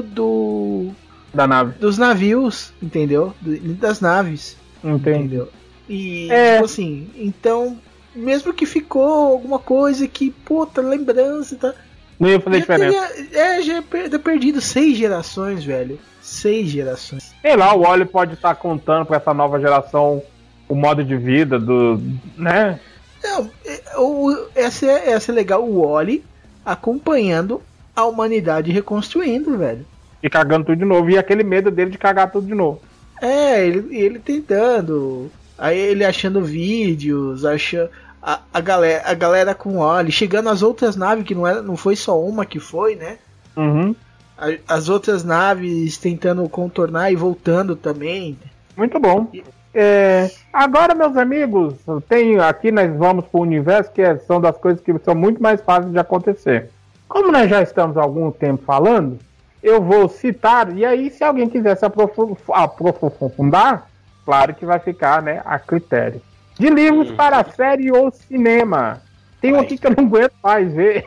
da nave. Dos navios, entendeu? Das naves. Entendeu? E, tipo assim, então, mesmo que ficou alguma coisa que, puta, lembrança, tá? Não ia fazer diferença. Já ia perdido 6 gerações, velho. 6 gerações. Sei lá, o Wally pode estar contando pra essa nova geração o modo de vida né? Não, essa é legal, o Wally acompanhando a humanidade reconstruindo, velho. E cagando tudo de novo. E aquele medo dele de cagar tudo de novo. Ele tentando. Aí ele achando vídeos, achando a galera com óleo, chegando às outras naves, que não foi só uma que foi, né? Uhum. As outras naves tentando contornar e voltando também. Muito bom. Agora, meus amigos, aqui nós vamos para o universo, que são das coisas que são muito mais fáceis de acontecer. Como nós já estamos há algum tempo falando, eu vou citar, e aí se alguém quiser se aprofundar, claro que vai ficar, né, a critério. De livros para série ou cinema. Tem um aqui que eu não aguento mais ver.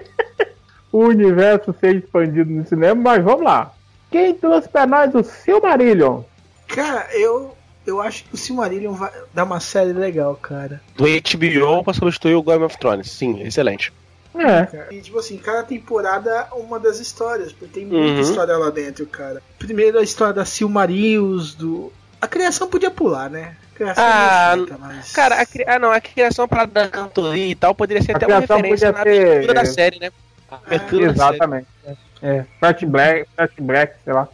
O universo ser expandido no cinema, mas vamos lá. Quem trouxe para nós o Silmarillion? Cara, eu acho que o Silmarillion vai dar uma série legal, cara. Do HBO para substituir o Game of Thrones. Sim, excelente. E tipo assim, cada temporada uma das histórias, porque tem muita história lá dentro, cara. Primeiro a história da Silmarils, a criação podia pular, né? mas... Cara, a criação para da cantoria e tal poderia ser até uma referência na abertura da série, né? Exatamente. Flashback, sei lá.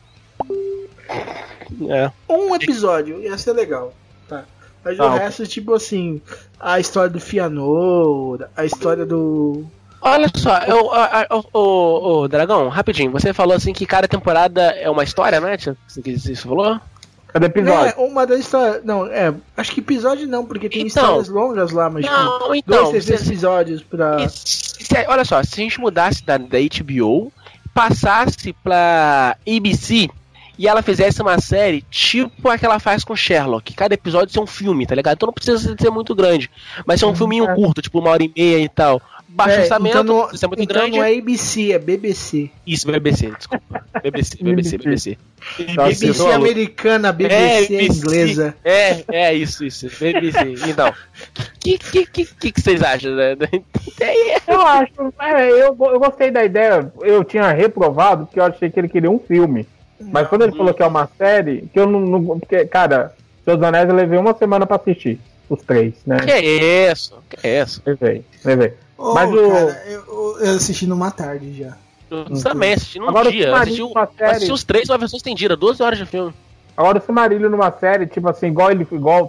Um episódio ia ser legal, tá? Mas o resto, tipo assim, a história do Fëanor, a história do... Olha só, Dragão, rapidinho, você falou assim que cada temporada é uma história, né? Você falou? Cada episódio. É, uma das histórias. Não, acho que episódio não, porque tem histórias longas lá, mas não, tipo, 2, 3 episódios pra. Olha só, se a gente mudasse da HBO, passasse pra ABC e ela fizesse uma série tipo a que ela faz com Sherlock, cada episódio ser um filme, tá ligado? Então não precisa ser muito grande, mas ser um filminho curto, tipo 1h30 e tal. Baixo orçamento, então isso é muito então grande. Não é ABC, é BBC. Isso, BBC, desculpa. BBC. BBC americana, BBC inglesa. Isso. BBC. Então, o que vocês acham, né? Eu acho, eu gostei da ideia. Eu tinha reprovado porque eu achei que ele queria um filme. Mas quando ele falou que é uma série, que eu não. Porque, cara, Senhor dos Anéis eu levei uma semana pra assistir. Os 3, né? Que isso? Levei. Mas cara, eu assisti numa tarde já. Eu também assisti num agora, dia. Assisti os 3 numa versão estendida, 12 horas de filme. Agora o Silmarillion numa série, tipo assim, igual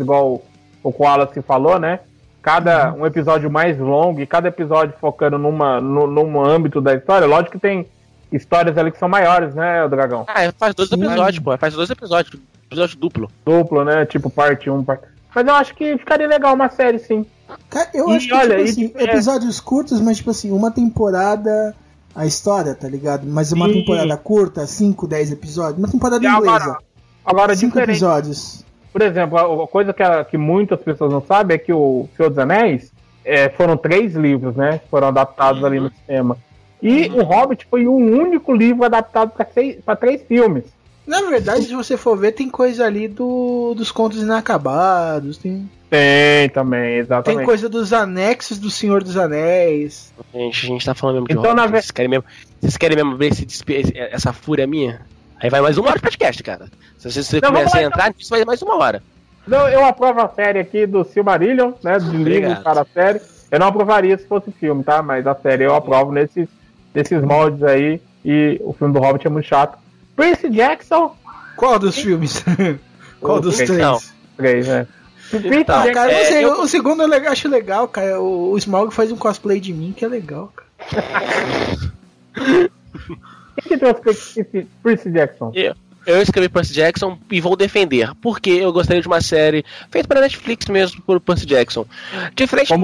o Koala se falou, né? Um episódio mais longo e cada episódio focando num âmbito da história. Lógico que tem histórias ali que são maiores, né, Dragão? Faz 2 episódios, pô. Faz 2 episódios. Episódio duplo. Duplo, né? Tipo parte 1, parte... Mas eu acho que ficaria legal uma série, sim. Cara, eu acho que, tipo assim, episódios curtos, mas tipo assim, uma temporada a história, tá ligado? Mas uma temporada curta, 5, 10 episódios. Uma temporada inglesa. Agora 5 episódios. Por exemplo, a coisa que muitas pessoas não sabem é que o Senhor dos Anéis foram 3 livros, né? Que foram adaptados ali no cinema. E o Hobbit foi o único livro adaptado para 3 filmes. Na verdade, se você for ver, tem coisa ali dos contos inacabados. Tem também, exatamente. Tem coisa dos anexos do Senhor dos Anéis. A gente tá falando mesmo de então, Hobbit. Vocês querem mesmo ver essa fúria minha? Aí vai mais 1 hora de podcast, cara. Se você começar a entrar, isso vai mais 1 hora. Não, eu aprovo a série aqui do Silmarillion, né? De livros para a série. Eu não aprovaria se fosse filme, tá? Mas a série eu aprovo nesses moldes aí. E o filme do Hobbit é muito chato. Percy Jackson. Qual dos filmes? Qual dos 3? 3, né? Então, cara, o segundo eu acho legal, cara. O Smaug faz um cosplay de mim que é legal, cara. Quem que trouxe Percy Jackson? Eu escrevi Percy Jackson e vou defender, porque eu gostaria de uma série feita para Netflix mesmo por Percy Jackson. Diferente de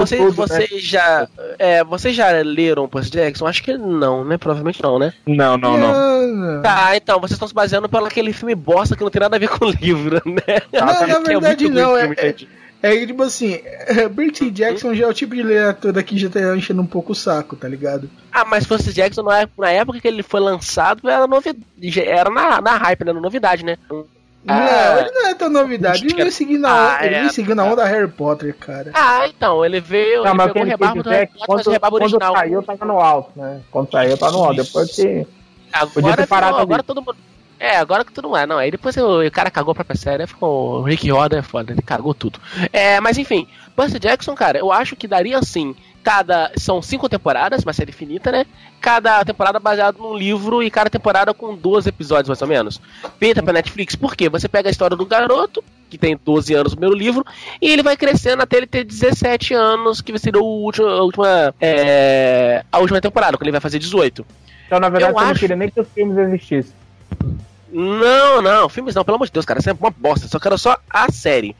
vocês já leram Percy Jackson? Acho que não, né? Provavelmente não, né? Não. Tá, então, vocês estão se baseando pelo aquele filme bosta que não tem nada a ver com o livro, né? Não, na verdade não, tipo assim, Percy Jackson já é o tipo de literatura que já tá enchendo um pouco o saco, tá ligado? Mas Percy Jackson na época que ele foi lançado era era na hype, né? Novidade, né? Não, ele não é tão novidade, ele veio seguindo a onda Harry Potter, cara. Então, ele veio, ele pegou o rebarbo do Harry Potter, mas o rebarbo original. Quando saiu, tava no alto, né? Quando saiu, tava no alto, depois que... Agora todo mundo... agora que tudo é. Não, aí depois o cara cagou a própria série, ficou o Rick Riordan é foda, ele cagou tudo. Mas enfim, Percy Jackson, cara, eu acho que daria assim, são 5 temporadas, uma série infinita, né? Cada temporada baseada num livro e cada temporada com 12 episódios, mais ou menos. Feita pra Netflix, por quê? Você pega a história do garoto, que tem 12 anos no primeiro livro, e ele vai crescendo até ele ter 17 anos, que vai ser a última temporada, quando ele vai fazer 18. Então, na verdade, eu não queria nem que os filmes existissem. Não, filmes não, pelo amor de Deus, cara, isso é uma bosta, só quero só a série.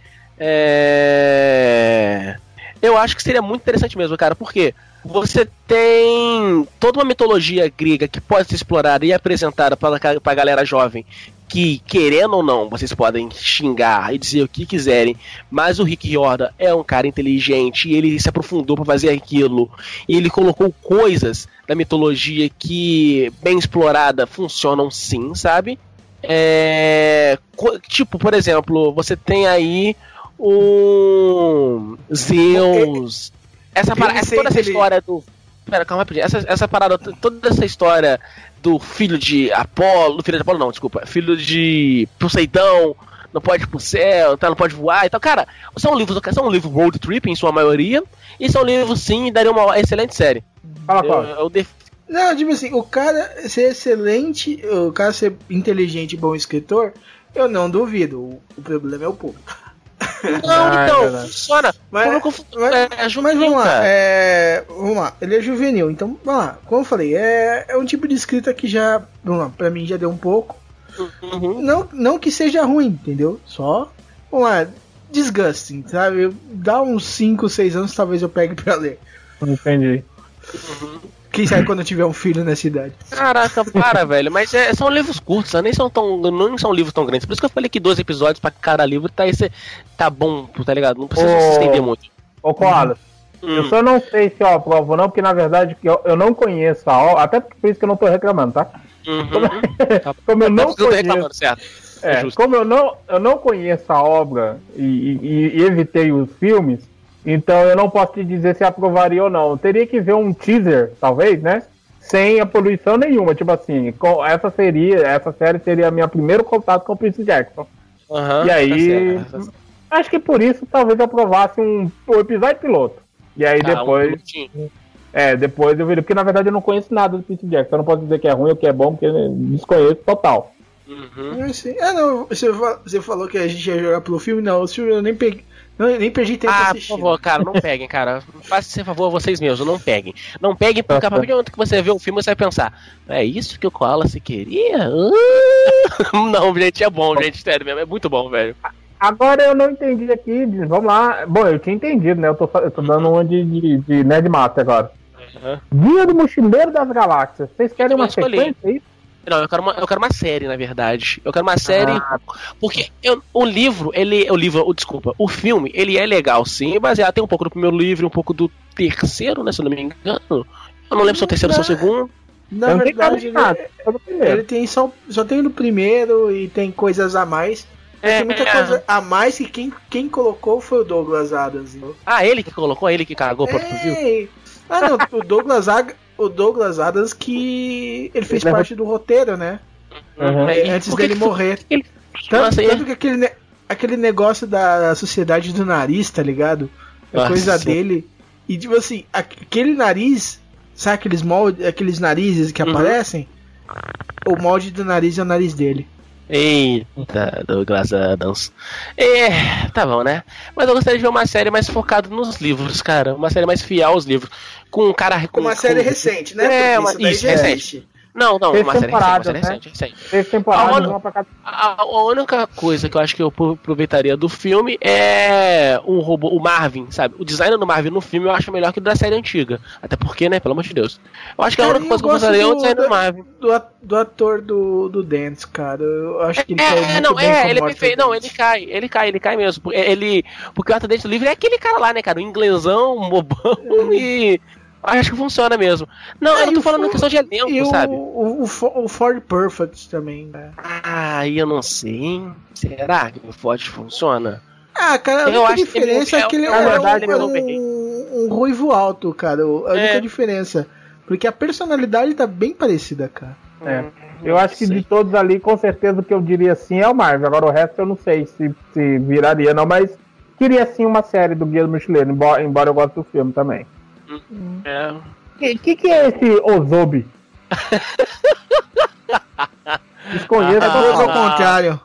Eu acho que seria muito interessante mesmo, cara, porque você tem toda uma mitologia grega que pode ser explorada e apresentada pra galera jovem, que, querendo ou não, vocês podem xingar e dizer o que quiserem, mas o Rick Riordan é um cara inteligente e ele se aprofundou pra fazer aquilo, e ele colocou coisas da mitologia que, bem explorada, funcionam sim, sabe? Tipo, por exemplo, você tem aí o Zeus. Toda essa história do... Pera, calma rapidinho. Essa parada, toda essa história do filho de Apolo... Filho de Apolo não, desculpa. Filho de Poseidon, não pode ir pro céu, não pode voar e tal. Cara, são livros road trip em sua maioria, e são livros sim, daria uma excelente série. Fala, Paulo. Não, tipo assim, o cara ser excelente, o cara ser inteligente e bom escritor, eu não duvido. O problema é o público. Não, então, funciona. Mas vamos lá, vamos lá, ele é juvenil, então vamos lá, como eu falei, é um tipo de escrita que já, vamos lá, pra mim já deu um pouco. Não que seja ruim, entendeu? Só, vamos lá, disgusting, sabe? Dá uns 5, 6 anos, talvez eu pegue pra ler. Entendi. Quem sabe quando eu tiver um filho nessa idade. Caraca, para, velho. Mas são livros curtos, nem são livros tão grandes. Por isso que eu falei que 12 episódios pra cada livro tá bom, tá ligado? Não precisa se estender muito. Ô, Koala, eu só não sei se eu aprovo ou não, porque na verdade eu não conheço a obra, até por isso que eu não tô reclamando, tá? Como eu não conheço, certo. Como eu não conheço a obra e evitei os filmes, então eu não posso te dizer se aprovaria ou não. Eu teria que ver um teaser, talvez, né? Sem a poluição nenhuma, tipo assim, essa série seria meu primeiro contato com o Percy Jackson. E aí, acho que por isso talvez eu aprovasse um episódio piloto. E aí depois eu veria, porque na verdade eu não conheço nada do Percy Jackson. Eu não posso dizer que é ruim ou que é bom, porque eu desconheço total. Não, você falou que a gente ia jogar pelo filme, não, o filme eu nem peguei. Nem perdi tempo assistindo. Por favor, cara, não peguem, cara. Faça favor a vocês mesmos, não peguem. Não peguem, porque a partir do momento que você vê o filme, você vai pensar: é isso que o Koala se queria? Não, gente, é bom, gente, sério mesmo, é muito bom, velho. Agora eu não entendi aqui, vamos lá. Bom, eu tinha entendido, né? Eu tô dando uma de Nerdmaster agora. Guia do Mochileiro das Galáxias. Vocês querem uma sequência aí? Não, eu quero uma série, na verdade. Eu quero uma série. Porque o filme, ele é legal, sim, baseado tem um pouco do primeiro livro, um pouco do terceiro, né? Se eu não me engano. Eu não lembro se é o terceiro ou se é o segundo. Na verdade, ele tem só tem no primeiro e tem coisas a mais. Tem muita coisa a mais que quem colocou foi o Douglas Adams. Né? Ele que colocou, ele que cagou o próprio filme? Não, o Douglas Adams que ele fez parte do roteiro, né? Antes dele morrer. Tanto que aquele negócio da Sociedade do Nariz, tá ligado? É coisa dele. E tipo assim, aquele nariz, sabe aqueles narizes que aparecem? O molde do nariz é o nariz dele. Eita, Douglas Adams. Tá bom, né? Mas eu gostaria de ver uma série mais focada nos livros, cara. Uma série mais fiel aos livros. Com um cara. Uma série recente, né? Isso, recente. Não, uma série recente. 6 temporadas, uma pra cada. A única coisa que eu acho que eu aproveitaria do filme é o Marvin, sabe? O design do Marvin no filme eu acho melhor que o da série antiga. Até porque, né? Pelo amor de Deus. Eu acho que a única coisa que eu gostaria é o design do Marvin. Do ator do Dance, cara. Eu acho que ele cai muito bem. Ele é perfeito. Não, ele cai mesmo. Porque o ator dentro do livro é aquele cara lá, né, cara? O inglesão, bobão e. Acho que funciona mesmo. Não, eu não tô falando na questão de elenco, sabe? O Ford Perfect também, né? Eu não sei, hein? Será que o Ford funciona? Cara, a única diferença é que ele é um ruivo alto, cara. A única diferença. Porque a personalidade tá bem parecida, cara. Eu acho que de todos ali, com certeza o que eu diria sim é o Marvel. Agora o resto eu não sei se viraria, não. Mas queria sim uma série do Guia do Mochileiro, embora eu goste do filme também. Que é esse Ozobi? Desconheço. Ao contrário.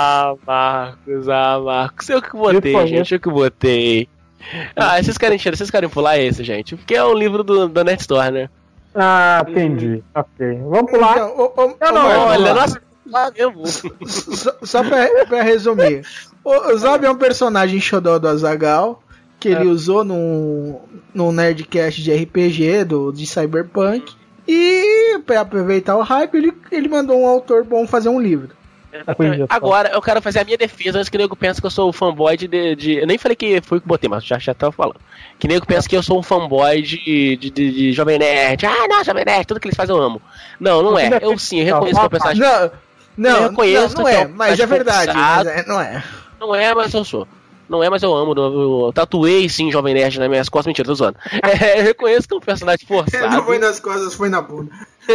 Marcos. Eu que botei, gente. Eu que botei. Vocês querem pular esse, gente? Porque é um livro do Nerd Store, né? Entendi. Ok. Vamos pular. Só pra resumir. O Zob é um personagem xodó do Azaghal que ele usou no Nerdcast de RPG de Cyberpunk. E pra aproveitar o hype, ele mandou um autor bom fazer um livro. Agora eu quero fazer a minha defesa antes que o nego pense que eu sou o fanboy eu nem falei que foi o que botei, mas já tava falando. Que nego pensa que eu sou um fanboy de Jovem Nerd. Não, Jovem Nerd, tudo que eles fazem eu amo. Não é. Eu sim, reconheço que é o personagem. Não é, mas é verdade. Não é, mas eu sou. Não é, mas eu amo. Eu tatuei sim Jovem Nerd nas minhas costas. Mentira, tô zoando. Eu reconheço que é um personagem forçado. Não foi nas costas, foi na bunda.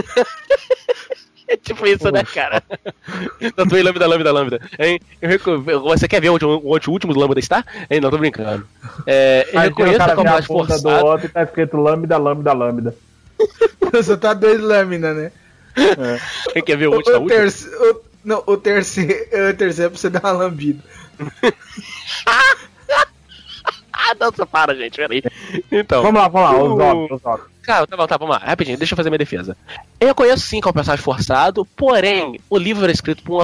É tipo isso, né, cara? Tatuei lambda. Hein? Você quer ver onde o último lambda está? Hein? Não, tô brincando. Eu reconheço que é um personagem forçado. Do outro tá escrito lambda. Você tá 2 lâminas, né? Quem quer ver o último? O terceiro pra você dar uma lambida. Não, para, gente, peraí. Então. Vamos lá, o Zob. Cara, tá, vamos lá, rapidinho, deixa eu fazer minha defesa. Eu conheço sim que é um personagem forçado, porém, o livro era escrito por um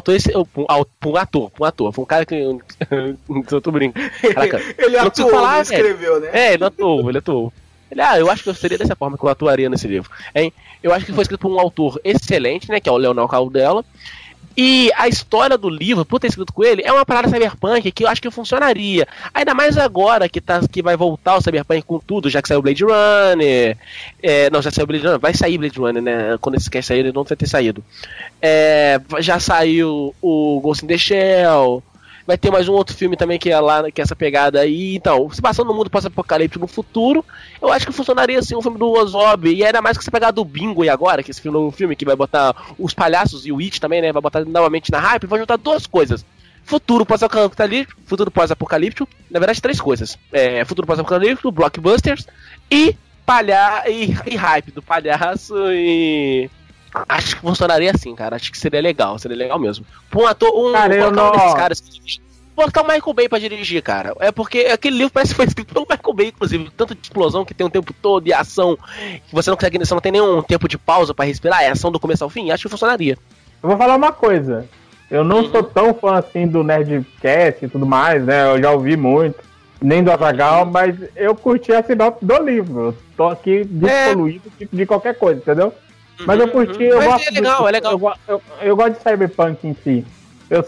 ator, foi um cara que. Eu tô brincando. Caraca, ele atuou, falar, não escreveu, né? Ele atuou. Eu acho que eu seria dessa forma que eu atuaria nesse livro. Hein? Eu acho que foi escrito por um autor excelente, né? Que é o Leonel Caldela. E a história do livro, por ter escrito com ele, é uma parada cyberpunk que eu acho que funcionaria. Ainda mais agora que vai voltar o cyberpunk com tudo, já que saiu Blade Runner. Não, já saiu Blade Runner, vai sair Blade Runner, né? Quando esse quer sair, ele não vai ter saído. Já saiu o Ghost in the Shell. Vai ter mais um outro filme também que é lá, que é essa pegada aí. Então, se passando no mundo pós-apocalíptico no futuro, eu acho que funcionaria assim um filme do Ozob. E ainda mais que essa pegada do Bingo e agora, que esse filme que vai botar os palhaços e o It também, né? Vai botar novamente na hype, vai juntar duas coisas. Futuro pós-apocalíptico, na verdade 3 coisas. Futuro pós-apocalíptico, blockbusters e hype do palhaço e... Acho que funcionaria assim, cara. Acho que seria legal mesmo. Pra um ator, desses caras. Botar o Michael Bay pra dirigir, cara. É porque aquele livro parece que foi escrito pelo Michael Bay, inclusive. Tanto de explosão que tem o tempo todo e ação que você não tem nenhum tempo de pausa pra respirar. É ação do começo ao fim. Acho que funcionaria. Eu vou falar uma coisa. Eu não sou tão fã assim do Nerdcast e tudo mais, né? Eu já ouvi muito. Nem do Azaghal, mas eu curti a sinopse do livro. Eu tô aqui despoluído de qualquer coisa, entendeu? Mas eu curti, eu gosto. É legal. Eu gosto de cyberpunk em si. Eu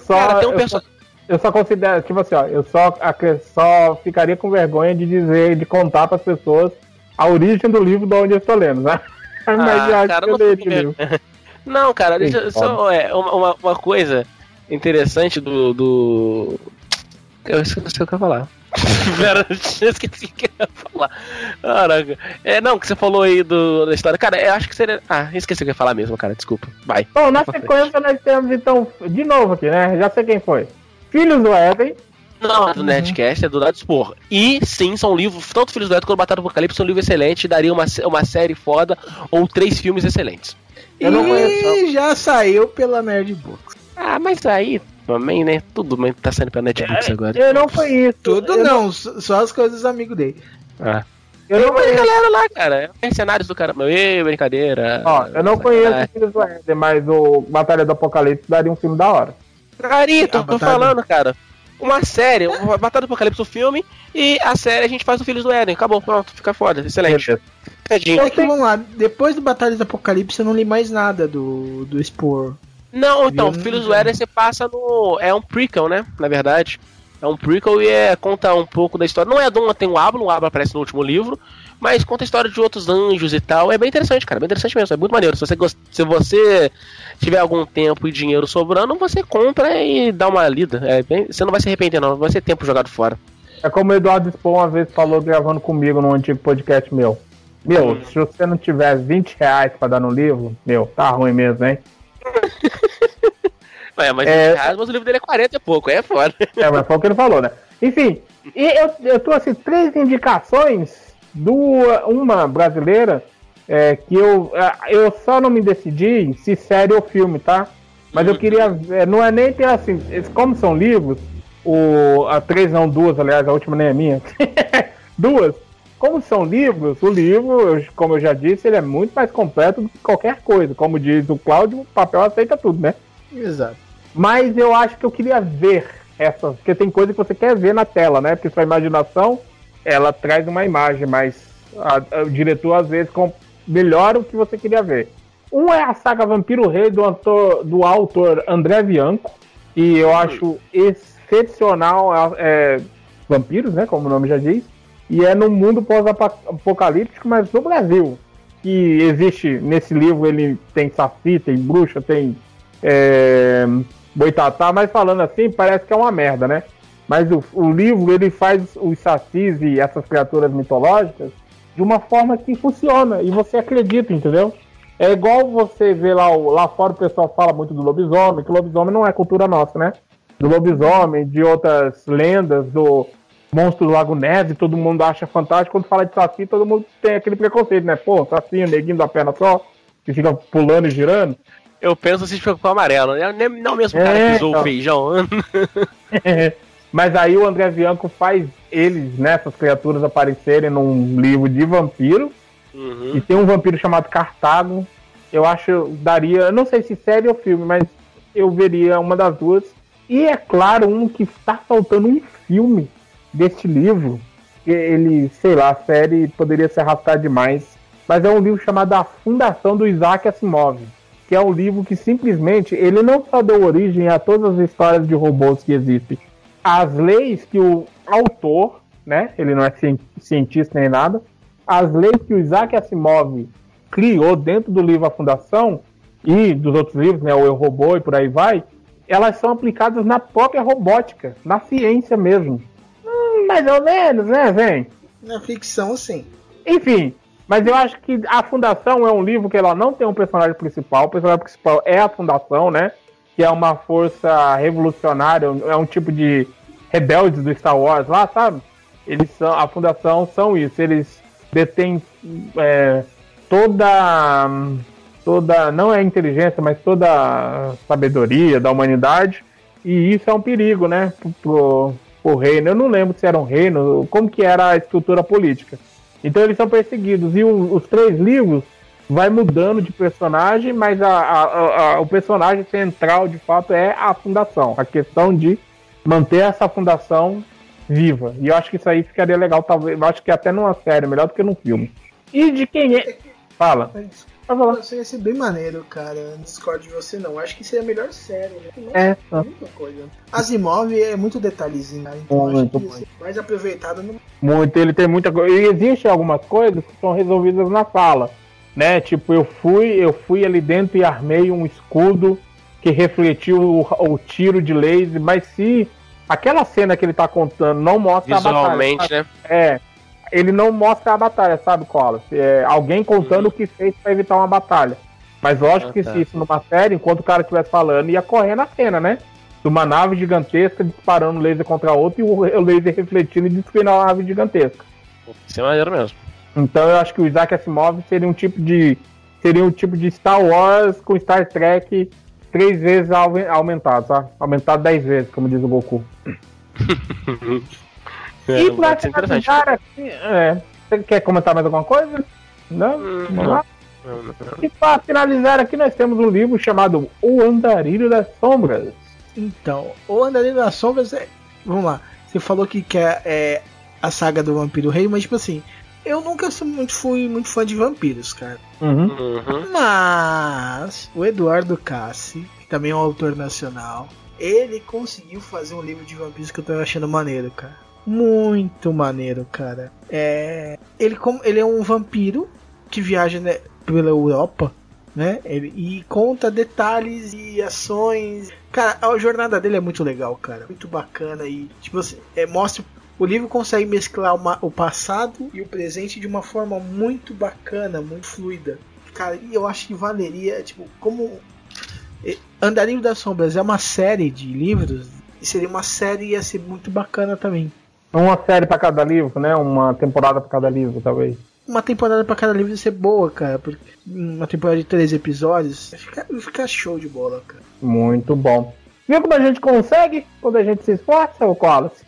só considero, tipo assim, ó, eu só ficaria com vergonha de contar para as pessoas a origem do livro de onde eu estou lendo, né? Mas eu acho que eu leio esse livro. Não, cara, deixa só uma coisa interessante do... Eu esqueci o que eu ia falar. Vera, esqueci o que eu ia falar. Caraca. Não, que você falou aí da história. Cara, eu acho que seria. Esqueci o que eu ia falar mesmo, cara. Desculpa. Vai. Bom, na sequência nós temos então, de novo aqui, né? Já sei quem foi. Filhos do Éden. Não, é do Nerdcast, é do Dado Expor. E sim, são livros, tanto Filhos do Éden quanto Batalha do Apocalipse são livros excelentes, daria uma série foda ou 3 filmes excelentes. Eu não conheço. Já saiu pela Nerdbooks. Mas aí também, né? Tudo tá saindo pela Netflix agora. Eu não conheço. Tudo não, só as coisas dos amigos dele. Eu não conheço. Galera lá, cara. Mercenários do caramba. Brincadeira. Ó, eu não conheço Filhos do Éden, mas o Batalha do Apocalipse daria um filme da hora. Tô falando, cara. Uma série, uma Batalha do Apocalipse, o filme, e a série a gente faz o Filhos do Éden. Acabou, pronto, fica foda, excelente. Vamos lá, depois do Batalha do Apocalipse eu não li mais nada do Spore. Não, então, Filhos do Éden você passa no... É um prequel, né, na verdade. É um prequel e conta um pouco da história. Não é tem o Ablo aparece no último livro, mas conta a história de outros anjos e tal. É bem interessante, cara, bem interessante mesmo, é muito maneiro. Se você tiver algum tempo e dinheiro sobrando, você compra e dá uma lida. Você não vai se arrepender não, vai ser tempo jogado fora. É como o Eduardo Spoon uma vez falou gravando comigo num antigo podcast meu. Se você não tiver 20 reais pra dar no livro, tá ruim mesmo, hein? Mas 20 reais, mas o livro dele é 40 e pouco, é foda. Mas foi o que ele falou, né? Enfim, e eu trouxe 3 indicações, uma brasileira, que eu só não me decidi se série ou filme, tá? Mas eu queria ver, não é nem ter assim, como são livros, a 3 não, 2, aliás, a última nem é minha, 2, como são livros, o livro, como eu já disse, ele é muito mais completo do que qualquer coisa, como diz o Cláudio, o papel aceita tudo, né? Exato. Mas eu acho que eu queria ver essas, porque tem coisa que você quer ver na tela, né? Porque sua imaginação, ela traz uma imagem, mas o diretor às vezes melhora o que você queria ver. Um é a saga Vampiro Rei do autor André Bianco, e eu acho excepcional, vampiros, né? Como o nome já diz, e é no mundo pós-apocalíptico, mas no Brasil. Que existe nesse livro, ele tem saci, tem bruxa, tem boitatá, mas falando assim, parece que é uma merda, né? Mas o livro, ele faz os sacis e essas criaturas mitológicas de uma forma que funciona, e você acredita, entendeu? É igual você vê lá fora, o pessoal fala muito do lobisomem, que o lobisomem não é cultura nossa, né? Do lobisomem, de outras lendas, do monstro do Lago Neve, todo mundo acha fantástico. Quando fala de saci, todo mundo tem aquele preconceito, né? Pô, saci, o neguinho da perna só, que fica pulando e girando. Eu penso assim, fica com o amarelo, né? Não mesmo o cara que pisou o feijão. Mas aí o André Bianco faz eles, né, essas criaturas aparecerem num livro de vampiro, E tem um vampiro chamado Cartago. Eu acho daria, não sei se série ou filme, mas eu veria uma das duas. E é claro, um que está faltando um filme deste livro. Ele, sei lá, a série poderia se arrastar demais. Mas é um livro chamado A Fundação do Isaac Asimov. Que é um livro que simplesmente, ele não só deu origem a todas as histórias de robôs que existem. As leis que o autor, né, ele não é cientista nem nada, as leis que o Isaac Asimov criou dentro do livro A Fundação e dos outros livros, né, o Eu, Robô e por aí vai, elas são aplicadas na própria robótica, na ciência mesmo. Mais ou menos, né, vem? Na ficção, sim. Enfim, mas eu acho que A Fundação é um livro que ela não tem um personagem principal. O personagem principal é a Fundação, né? Que é uma força revolucionária, é um tipo de rebeldes do Star Wars lá, sabe? Eles são, a Fundação são isso, eles detêm toda, não é inteligência, mas toda a sabedoria da humanidade, e isso é um perigo, né, pro reino. Eu não lembro se era um reino, como que era a estrutura política. Então eles são perseguidos, e os 3 livros vai mudando de personagem, mas o personagem central, de fato, é a Fundação, a questão de manter essa Fundação viva. E eu acho que isso aí ficaria legal, talvez, eu acho que até numa série, melhor do que num filme. E de quem é? Fala. Isso ia ser bem maneiro, cara. Não discordo de você, não. Acho que seria a melhor série, né? Muita coisa. Asimov é muito detalhezinho, né? Então muito acho que ia ser mais aproveitado no... Muito, ele tem muita coisa. E existem algumas coisas que são resolvidas na fala, né? Tipo, eu fui ali dentro e armei um escudo que refletiu o tiro de laser, mas se aquela cena que ele tá contando não mostra visualmente, a batalha, né? Ele não mostra a batalha, sabe, Colas? É alguém contando o que fez pra evitar uma batalha. Mas lógico que se isso numa série, enquanto o cara estivesse falando, ia correr na cena, né? De uma nave gigantesca disparando laser contra a outra e o laser refletindo e destruindo a nave gigantesca. Isso é maneiro mesmo. Então eu acho que o Isaac Asimov seria um tipo de Star Wars com Star Trek 3 vezes aumentado, tá? Aumentado 10 vezes, como diz o Goku. E pra finalizar aqui, você quer comentar mais alguma coisa? Não? Vamos lá? Não. E para finalizar aqui nós temos um livro chamado O Andarilho das Sombras. Então, O Andarilho das Sombras vamos lá, você falou que quer a saga do Vampiro Rei, mas tipo assim, eu nunca fui muito fã de vampiros, cara. Mas o Eduardo Cassi, que também é um autor nacional, ele conseguiu fazer um livro de vampiros que eu tô achando maneiro, cara. Muito maneiro, cara. Ele é um vampiro que viaja, né, pela Europa, né? E conta detalhes e ações. Cara, a jornada dele é muito legal, cara. Muito bacana. E tipo assim, mostra. O livro consegue mesclar o passado e o presente de uma forma muito bacana, muito fluida. Cara, e eu acho que valeria, tipo, como Andarilho das Sombras é uma série de livros, e seria uma série, ia ser muito bacana também. Uma série pra cada livro, né? Uma temporada pra cada livro, talvez. Uma temporada pra cada livro ia ser boa, cara. Porque uma temporada de 3 episódios fica show de bola, cara. Muito bom. Viu como a gente consegue quando a gente se esforça, ô Wallace?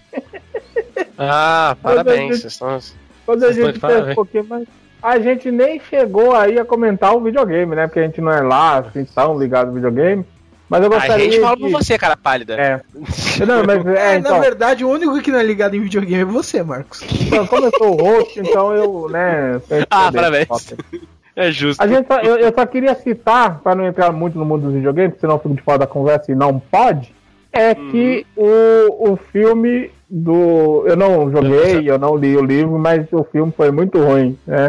Parabéns. Quando a gente fez um pouquinho mais. A gente nem chegou aí a comentar o videogame, né? Porque a gente não é lá, assim, tão ligado ao videogame. Mas eu gostaria. A gente fala por você, cara pálida. Não, mas então, na verdade, o único que não é ligado em videogame é você, Marcos. Então, como eu sou o host, então eu, né. Parabéns. É justo. Eu só queria citar, para não entrar muito no mundo dos videogames, senão eu fico de fora da conversa e não pode, que o filme do. Eu não joguei, eu não li o livro, mas o filme foi muito ruim, né?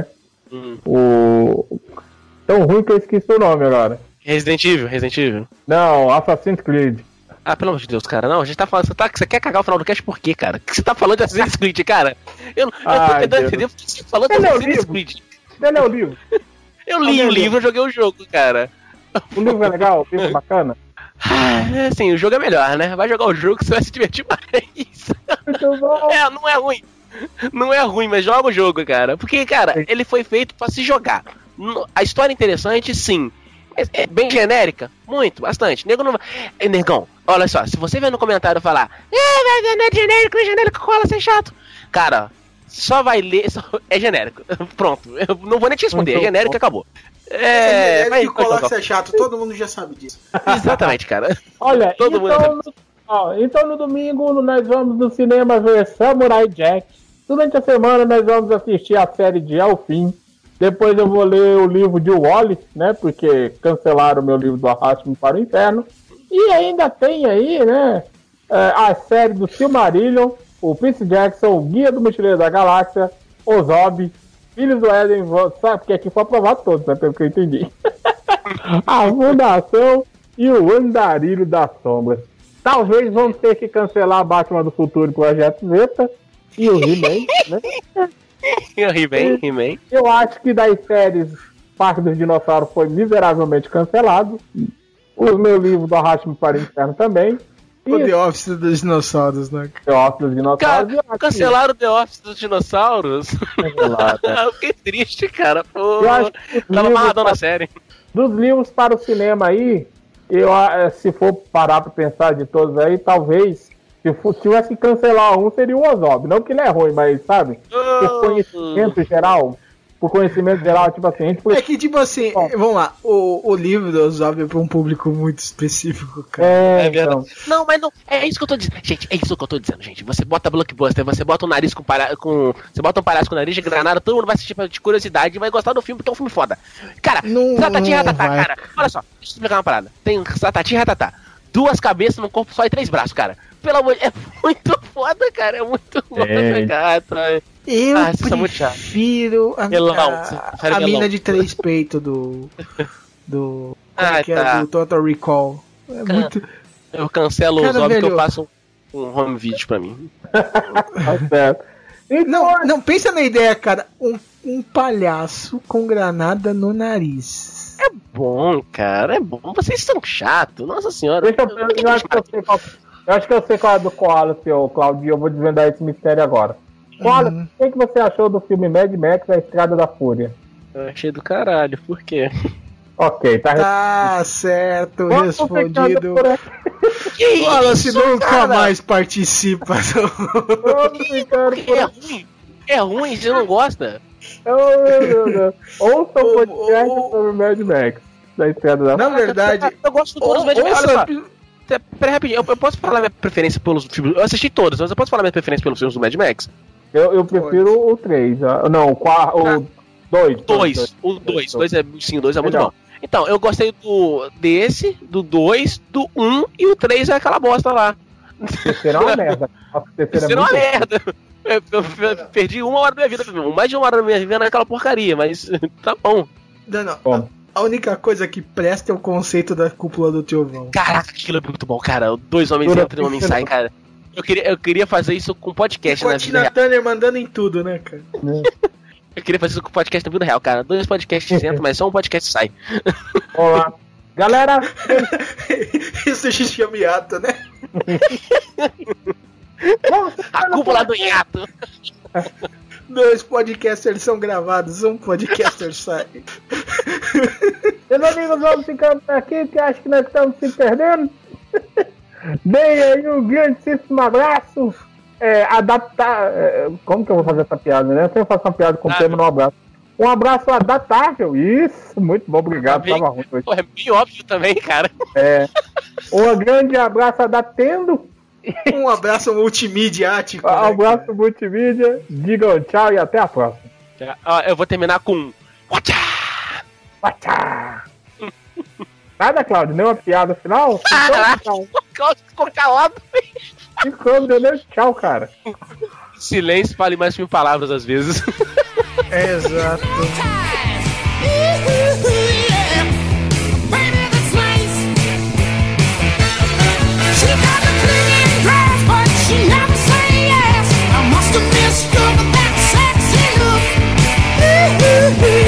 Tão ruim que eu esqueci o nome agora. Resident Evil. Não, Assassin's Creed. Pelo amor de Deus, cara. Não, a gente tá falando. Você quer cagar o final do cast por quê, cara? O que você tá falando de Assassin's Creed, cara? Eu tô tentando entender o que você tá falando de Assassin's Creed. Você leu o livro? Eu li o livro, eu joguei o jogo, cara. O livro é legal? O livro é bacana? Sim, o jogo é melhor, né? Vai jogar o jogo que você vai se divertir mais. Muito bom. Não é ruim. Não é ruim, mas joga o jogo, cara. Porque, cara, ele foi feito pra se jogar. A história é interessante, sim. É bem genérica? Muito, bastante. Negão, olha só, se você ver no comentário falar não é genérico, cola, você é chato. Cara, só vai ler. É genérico. Pronto. Eu não vou nem te responder. É genérico e acabou. É que o Colox é chato, todo mundo já sabe disso. Exatamente, cara. Olha, então no domingo nós vamos no cinema ver Samurai Jack. Durante a semana nós vamos assistir a série de ao fim. Depois eu vou ler o livro de Wall-E, né? Porque cancelaram o meu livro do Arraste-me para o Inferno. E ainda tem aí, né? A série do Silmarillion, o Percy Jackson, o Guia do Mochileiro da Galáxia, Ozob, Filhos do Éden, sabe? Porque aqui foi aprovado todos, né? Pelo que eu entendi. A Fundação e o Andarilho das Sombras. Talvez vamos ter que cancelar Batman do Futuro e Projeto Zeta e o He-Man, né? He-Man. Eu acho que das séries Parque dos Dinossauros foi miseravelmente cancelado. O meu livro do Arraste-me para o Inferno também. O The Office dos Dinossauros, né? The Office dos Dinossauros. Cara, cancelaram o The Office dos Dinossauros? Eu fiquei triste, cara. Pô, tava amarradão na série. Dos livros para o cinema aí, se for parar pra pensar de todos aí, talvez, se tivesse que cancelar um, seria o Ozob. Não que ele é ruim, mas, sabe? Por conhecimento geral... Por conhecimento geral, tipo assim... É que, tipo assim, vamos lá, o livro do Ozob é pra um público muito específico, cara. É verdade. Então. Não, mas não, é isso que eu tô dizendo. Gente, é isso que eu tô dizendo, gente. Você bota blockbuster, você bota um nariz você bota um palhaço com nariz de granada, todo mundo vai assistir de curiosidade e vai gostar do filme, porque é um filme foda. Cara, Ratati e Ratatá, cara. Olha só, deixa eu explicar uma parada. Tem Ratati e Ratatá. 2 cabeças num corpo só e 3 braços, cara. Pelo amor de Deus, é muito foda, cara. É muito foda, cara. Eu prefiro a mina de 3 peitos do Total Recall. É muito... Eu cancelo os óbvios que eu faço um home video pra mim. Não, pensa na ideia, cara. Um palhaço com granada no nariz. É bom, cara, é bom. Vocês são chatos, nossa senhora. Eu acho que eu sei qual é do Koala, seu Claudio. Eu vou desvendar esse mistério agora. Koala, o que você achou do filme Mad Max, A Estrada da Fúria? Eu achei do caralho, por quê? Ok, tá certo, respondido. Wallace nunca mais participa. É ruim, você não gosta? Ouça o podcast sobre Mad Max, da Estrada da Fúria. Na verdade, eu gosto de todos os Mad Max. Olha só. Peraí, rapidinho, eu posso falar minha preferência pelos filmes? Eu assisti todos, mas eu posso falar minha preferência pelos filmes do Mad Max? Eu prefiro o 3, não, o 2. O 2 é, sim, o 2 é muito bom. Então, eu gostei desse, do 2, do 1 e o 3 é aquela bosta lá. O terceiro é uma merda. É uma merda. Eu perdi 1 hora da minha vida, mais de 1 hora da minha vida naquela porcaria, mas tá bom. Não. A única coisa que presta é o conceito da cúpula do Trovão. Caraca, aquilo é muito bom, cara. 2 homens entram e um homem sai, cara. Eu queria fazer isso com podcast na vida real. Turner mandando em tudo, né, cara? Eu queria fazer isso com podcast na vida real, cara. 2 podcasts entram, mas só um podcast sai. Olá. Galera! Isso chama hiato, né? A cúpula do hiato. 2 podcasters são gravados, um podcaster sai. Meus amigos, vamos ficando por aqui, que acho que nós estamos se perdendo. Dei aí um grandíssimo abraço. Como que eu vou fazer essa piada, né? Eu sempre faço uma piada com o tema no abraço. Um abraço adaptável. Isso, muito bom, obrigado. Tava ruim hoje. É bem óbvio também, cara. Um grande abraço adaptendo. Um abraço multimediático. Um abraço multimídia. Digam tchau e até a próxima. Eu vou terminar com Watcha! Nada, Cláudio, nem uma piada final? Cláudio ficou calado. Ficou, deu tchau, cara. Silêncio vale mais que 1000 palavras às vezes. Exato. She never say yes. I must have missed her, but that's sexy look.